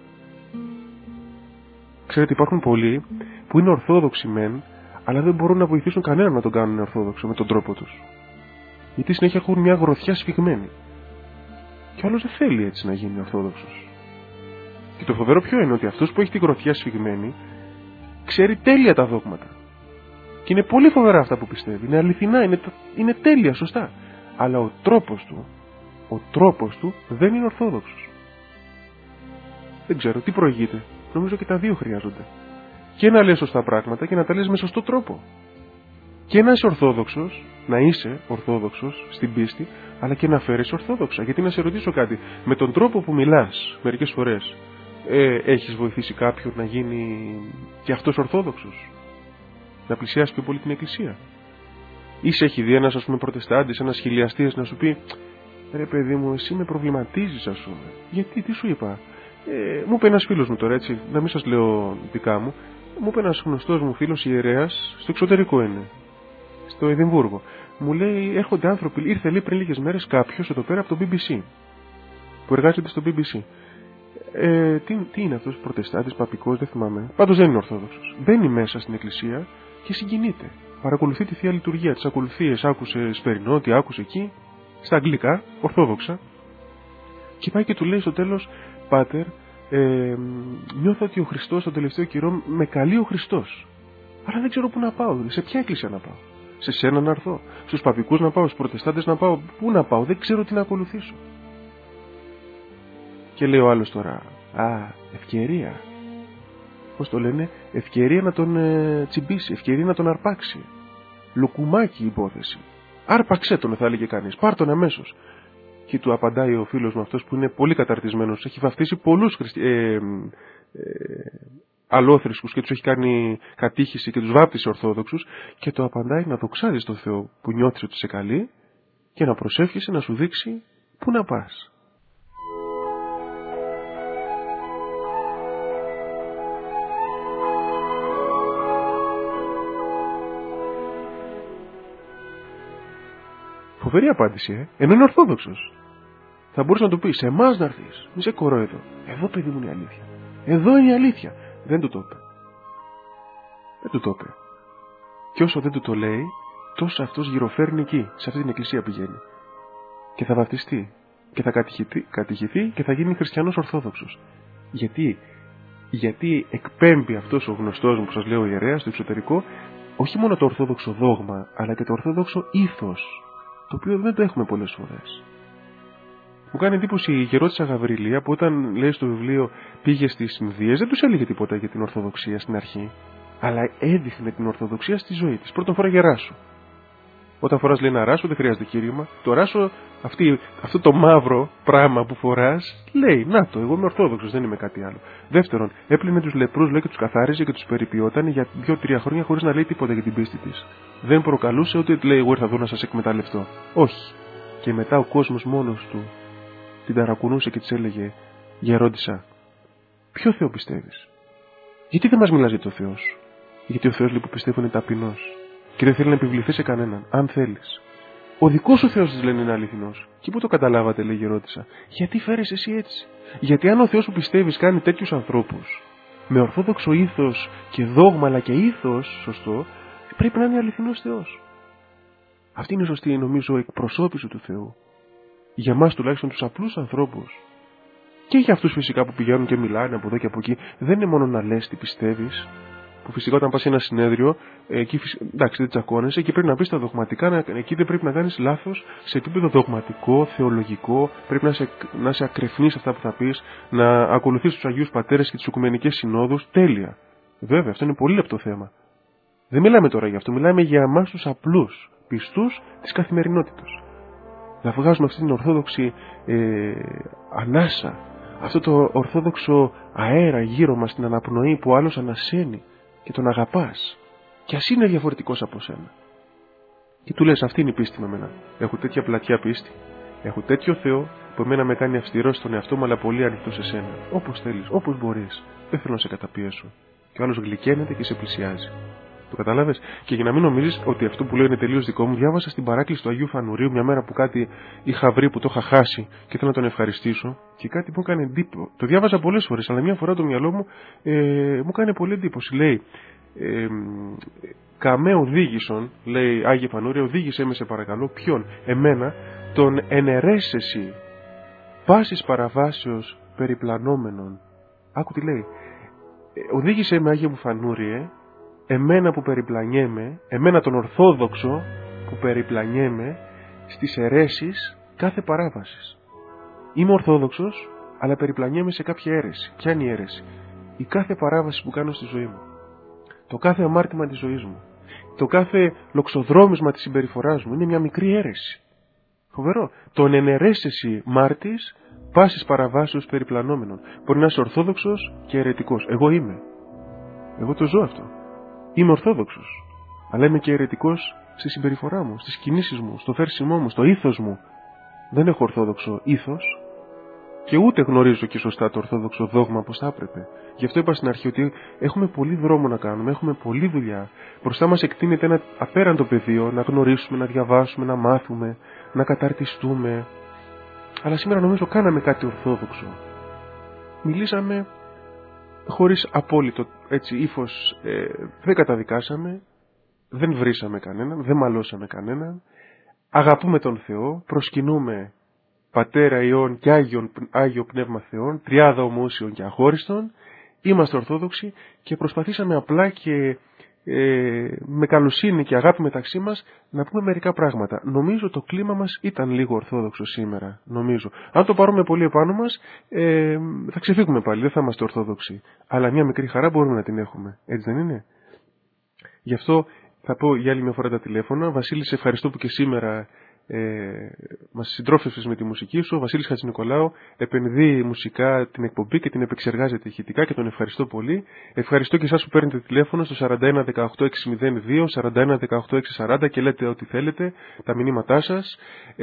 Ξέρετε, υπάρχουν πολλοί που είναι Ορθόδοξοι μεν, αλλά δεν μπορούν να βοηθήσουν κανέναν να τον κάνουν Ορθόδοξο με τον τρόπο τους. Γιατί συνέχεια έχουν μια γροθιά σφιγμένη. Και άλλος δεν θέλει έτσι να γίνει Ορθόδοξος. Και το φοβερό ποιο είναι? Ότι αυτός που έχει την γροθιά σφιγμένη ξέρει τέλεια τα δόγματα. Και είναι πολύ φοβερά αυτά που πιστεύει. Είναι αληθινά, είναι, είναι τέλεια, σωστά. Αλλά ο τρόπος του, ο τρόπος του δεν είναι Ορθόδοξος. Δεν ξέρω, τι προηγείται? Νομίζω και τα δύο χρειάζονται. Και να λες σωστά πράγματα και να τα λες με σωστό τρόπο. Και να είσαι ορθόδοξος, να είσαι ορθόδοξος στην πίστη, αλλά και να φέρεις ορθόδοξα. Γιατί να σε ρωτήσω κάτι, με τον τρόπο που μιλάς μερικές φορές, ε, έχεις βοηθήσει κάποιον να γίνει και αυτός ορθόδοξος, να πλησιάσει πιο πολύ την Εκκλησία? Ή σε έχει δει ένας, ας πούμε, προτεστάντης, ένας χιλιαστής να σου πει, ρε παιδί μου, εσύ με προβληματίζεις, ας πούμε. Γιατί, τι σου είπα? Ε, μου είπε ένας φίλος μου τώρα, έτσι, να μην σας λέω δικά μου, μου είπε ένας γνωστός μου φίλος ιερέας, στο εξωτερικό είναι, στο Εδιμβούργο. Μου λέει, έρχονται άνθρωποι, ήρθε λέει πριν λίγες μέρες κάποιος εδώ πέρα από το μπι μπι σι, που εργάζεται στο μπι μπι σι. Ε, τι, τι είναι αυτός, προτεστάντης, παπικός, δεν θυμάμαι. Πάντως δεν είναι ορθόδοξος. Μπαίνει μέσα στην εκκλησία και συγκινείται. Παρακολουθεί τη θεία λειτουργία, τις ακολουθίες, άκουσε σπερινό, τι άκουσε εκεί, στα αγγλικά, ορθόδοξα. Και πάει και του λέει στο τέλος, Πάτερ, ε, νιώθω ότι ο Χριστός τον τελευταίο καιρό με καλεί ο Χριστός. Αλλά δεν ξέρω πού να πάω, σε ποια εκκλησία να πάω? Σε σένα να έρθω, στους παπικούς να πάω, στους προτεστάντες να πάω, πού να πάω? Δεν ξέρω τι να ακολουθήσω. Και λέει ο άλλος τώρα, α, ευκαιρία. Πώς το λένε, ευκαιρία να τον ε, τσιμπήσει, ευκαιρία να τον αρπάξει. Λουκουμάκι υπόθεση. Άρπαξέ τον, θα έλεγε κανείς, πάρ' τον αμέσως. Και του απαντάει ο φίλος μου αυτός που είναι πολύ καταρτισμένος, έχει βαφτίσει πολλούς χριστι... ε, ε, αλόθρησκους και τους έχει κάνει κατήχηση και τους βάπτισε ορθόδοξους, και του απαντάει να δοξάζεις τον Θεό που νιώθεις ότι σε καλεί και να προσεύχεσαι να σου δείξει πού να πας. Φοβερή απάντηση, ε. Ενώ είναι ορθόδοξος. Θα μπορούσε να του πει, σε εμάς να έρθεις, μη σε κορόιδο. Εδώ, παιδί μου, είναι η αλήθεια. Εδώ είναι η αλήθεια. Δεν του το είπε. Δεν του το είπε. Και όσο δεν του το λέει, τόσο αυτός γυροφέρνει εκεί, σε αυτή την εκκλησία πηγαίνει. Και θα βαπτιστεί. Και θα κατηχηθεί, κατηχηθεί και θα γίνει χριστιανός ορθόδοξος. Γιατί? Γιατί εκπέμπει αυτός ο γνωστός μου που σας λέω ιερέας στο εξωτερικό, όχι μόνο το ορθόδοξο δόγμα, αλλά και το ορθόδοξο ήθος, το οποίο δεν το έχουμε πολλές φορές. Μου κάνει εντύπωση η γερόντισσα Γαβριλία που όταν λέει στο βιβλίο πήγε στις Ινδίες, δεν τους έλεγε τίποτα για την Ορθοδοξία στην αρχή, αλλά έδειχνε την Ορθοδοξία στη ζωή της. Πρώτον φορά ράσο. Όταν φοράς λέει ένα ράσο δεν χρειάζεται κήρυγμα. Το ράσο, αυτή, αυτό το μαύρο πράγμα που φοράς, λέει, να το, εγώ είμαι Ορθόδοξος, δεν είμαι κάτι άλλο. Δεύτερον, έπλυνε τους λεπρούς, λέει, και τους καθάριζε και τους περιποιόταν για δύο-τρία χρόνια χωρίς να λέει τίποτα για την πίστη της. Δεν προκαλούσε ότι λέει, εγώ ήρθα εδώ να σας εκμεταλλευτώ. Όχι. Και μετά ο κόσμος μόνος του την ταρακουνούσε και της έλεγε, γερόντισσα, ποιο Θεό πιστεύεις? Γιατί δεν μας μιλάς για το Θεό σου? Γιατί ο Θεός, λέει, που πιστεύω είναι ταπεινός και δεν θέλει να επιβληθεί σε κανέναν, αν θέλεις. Ο δικός σου Θεός, της λένε, είναι αληθινός. Και πού το καταλάβατε, λέει η γερόντισσα? Γιατί φέρεις εσύ έτσι? Γιατί αν ο Θεός που πιστεύεις κάνει τέτοιους ανθρώπους με ορθόδοξο ήθος και δόγμα, αλλά και ήθος σωστό, πρέπει να είναι αληθινός Θεός. Αυτή είναι η σωστή, νομίζω, εκπροσώπηση του Θεού. Για μας τουλάχιστον τους απλούς ανθρώπους. Και για αυτούς φυσικά που πηγαίνουν και μιλάνε από εδώ και από εκεί, δεν είναι μόνο να λες τι πιστεύεις. Που φυσικά όταν πας σε ένα συνέδριο, εκεί εντάξει δεν τσακώνεσαι και πρέπει να πεις τα δογματικά, εκεί δεν πρέπει να κάνεις λάθος σε επίπεδο δογματικό, θεολογικό, πρέπει να σε, να σε ακρεφνείς αυτά που θα πεις, να ακολουθείς τους Αγίους Πατέρες και τις Οικουμενικές Συνόδους, τέλεια. Βέβαια, αυτό είναι πολύ λεπτό θέμα. Δεν μιλάμε τώρα για αυτό, μιλάμε για εμάς τους απλούς πιστούς της καθημερινότητας. Να βγάζουμε αυτή την ορθόδοξη ε, ανάσα, αυτό το ορθόδοξο αέρα γύρω μας, την αναπνοή που άλλος ανασένει και τον αγαπάς και ας είναι διαφορετικός από σένα. Και του λες, αυτή είναι η πίστη με μένα. Έχω τέτοια πλατιά πίστη, έχω τέτοιο Θεό που εμένα με κάνει αυστηρός στον εαυτό μου, αλλά πολύ ανοιχτό σε σένα. Όπως θέλεις, όπως μπορείς. Δεν θέλω να σε καταπιέσω. Και ο άλλος γλυκαίνεται και σε πλησιάζει. Το καταλάβες? Και για να μην νομίζεις ότι αυτό που λέω είναι τελείως δικό μου, διάβασα στην παράκληση του Αγίου Φανουρίου μια μέρα που κάτι είχα βρει που το είχα χάσει και ήθελα να τον ευχαριστήσω και κάτι που έκανε εντύπωση. Το διάβαζα πολλές φορές, αλλά μια φορά το μυαλό μου ε, μου έκανε πολύ εντύπωση. Λέει, ε, καμέ οδήγησον, λέει Άγιε Φανούρια, οδήγησέ με σε παρακαλώ, ποιον? Εμένα, τον ενερέσεσι πάσης παραβάσεως περιπλανόμενων. Άκου τι λέει. Ε, οδήγησέ με, Άγιε μου Φανούριε, εμένα που περιπλανιέμαι, εμένα τον Ορθόδοξο που περιπλανιέμαι στις αιρέσεις κάθε παράβασης. Είμαι Ορθόδοξος, αλλά περιπλανιέμαι σε κάποια αίρεση. Ποια είναι η αίρεση? Η κάθε παράβαση που κάνω στη ζωή μου. Το κάθε αμάρτημα της ζωής μου. το κάθε λοξοδρόμισμα της συμπεριφοράς μου είναι μια μικρή αίρεση. Φοβερό. Τον εναιρέσεσαι μάρτης πάσης παραβάσεως περιπλανόμενων. Μπορεί να είσαι ορθόδοξος και αιρετικός. Εγώ είμαι. Εγώ το ζω αυτό. Είμαι ορθόδοξος. Αλλά είμαι και αιρετικός στη συμπεριφορά μου, στις κινήσεις μου, στο φέρσιμό μου, στο ήθος μου. Δεν έχω ορθόδοξο ήθος και ούτε γνωρίζω και σωστά το ορθόδοξο δόγμα όπως θα έπρεπε. Γι' αυτό είπα στην αρχή ότι έχουμε πολύ δρόμο να κάνουμε, έχουμε πολλή δουλειά. Μπροστά μας εκτείνεται ένα απέραντο πεδίο να γνωρίσουμε, να διαβάσουμε, να μάθουμε, να καταρτιστούμε. Αλλά σήμερα νομίζω κάναμε κάτι ορθόδοξο. Μιλήσαμε χωρίς απόλυτο έτσι, ύφος, ε, δεν καταδικάσαμε, δεν βρίσαμε κανέναν, δεν μαλώσαμε κανέναν. Αγαπούμε τον Θεό, προσκυνούμε Πατέρα Υιόν και Άγιον, Άγιο Πνεύμα Θεόν, τριάδα ομούσιον και αχώριστον. Είμαστε Ορθόδοξοι και προσπαθήσαμε απλά και ε, με καλοσύνη και αγάπη μεταξύ μας να πούμε μερικά πράγματα. Νομίζω το κλίμα μας ήταν λίγο Ορθόδοξο σήμερα, νομίζω. Αν το πάρουμε πολύ επάνω μας ε, θα ξεφύγουμε πάλι, δεν θα είμαστε Ορθόδοξοι. Αλλά μια μικρή χαρά μπορούμε να την έχουμε, έτσι δεν είναι? Γι' αυτό θα πω για άλλη μια φορά τα τηλέφωνα. Βασίλη, σε ευχαριστώ που και σήμερα ε, μας συντρόφευσες με τη μουσική σου. Ο Βασίλης Χατζηνικολάου επενδύει μουσικά την εκπομπή και την επεξεργάζεται ηχητικά και τον ευχαριστώ πολύ. Ευχαριστώ και εσάς που παίρνετε τηλέφωνο στο σαράντα ένα δεκαοκτώ εξακόσια δύο, σαράντα ένα δεκαοκτώ εξακόσια σαράντα και λέτε ό,τι θέλετε, τα μηνύματά σας.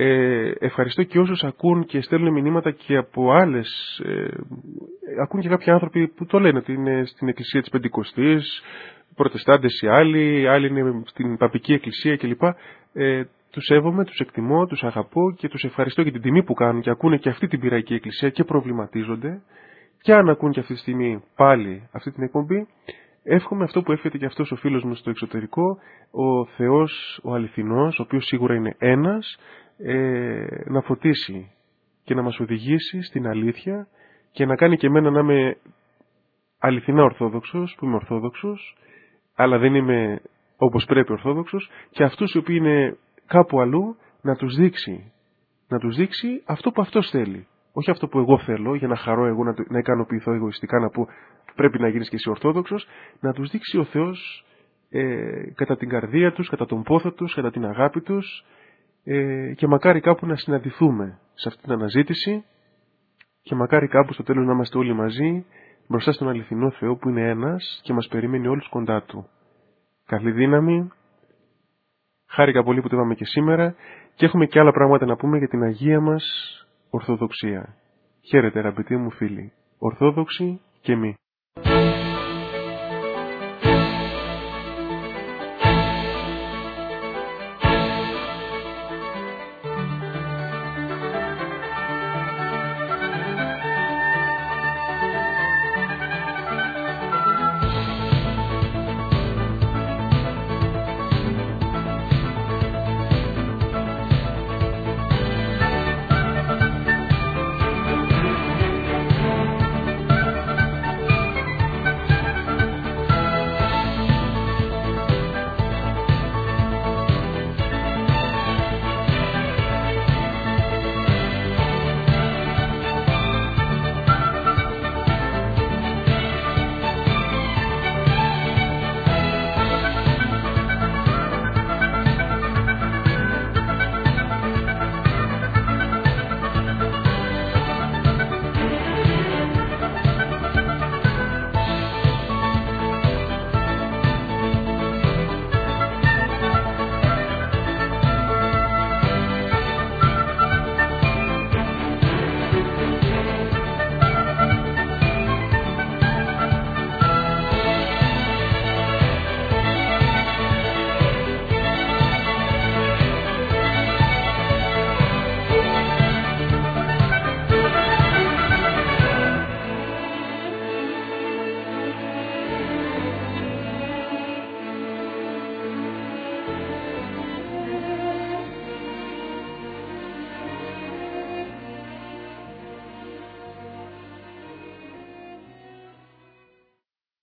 Ε, ευχαριστώ και όσους ακούν και στέλνουν μηνύματα και από άλλες. Ε, ακούν και κάποιοι άνθρωποι που το λένε ότι είναι στην εκκλησία της Πεντηκοστής, Προτεστάντες οι άλλοι, άλλοι είναι στην Παπική Εκκλησία κλπ. Ε, τους σέβομαι, τους εκτιμώ, τους αγαπώ και τους ευχαριστώ για την τιμή που κάνουν και ακούνε και αυτή την Πυραϊκή Εκκλησία και προβληματίζονται. Και αν ακούν και αυτή τη στιγμή πάλι αυτή την εκπομπή, εύχομαι αυτό που εύχεται και αυτός ο φίλος μου στο εξωτερικό, ο Θεός, ο αληθινός, ο οποίος σίγουρα είναι ένας, ε, να φωτίσει και να μας οδηγήσει στην αλήθεια και να κάνει και εμένα να είμαι αληθινά Ορθόδοξος, που είμαι Ορθόδοξος, αλλά δεν είμαι όπως πρέπει Ορθόδοξος, και αυτούς οι οποίοι είναι κάπου αλλού να τους δείξει, να τους δείξει αυτό που αυτός θέλει. Όχι αυτό που εγώ θέλω, για να χαρώ εγώ, να, να ικανοποιηθώ εγωιστικά, να πω πρέπει να γίνεις και εσύ Ορθόδοξος, να τους δείξει ο Θεός ε, κατά την καρδία τους, κατά τον πόθο τους, κατά την αγάπη τους ε, και μακάρι κάπου να συναντηθούμε σε αυτή την αναζήτηση και μακάρι κάπου στο τέλος να είμαστε όλοι μαζί μπροστά στον αληθινό Θεό που είναι ένας και μας περιμένει όλους κοντά Του. Καλή δύναμη. Χάρηκα πολύ που το είπαμε και σήμερα και έχουμε και άλλα πράγματα να πούμε για την Αγία μας Ορθοδοξία. Χαίρετε αγαπητοί μου φίλοι, Ορθόδοξοι και μη.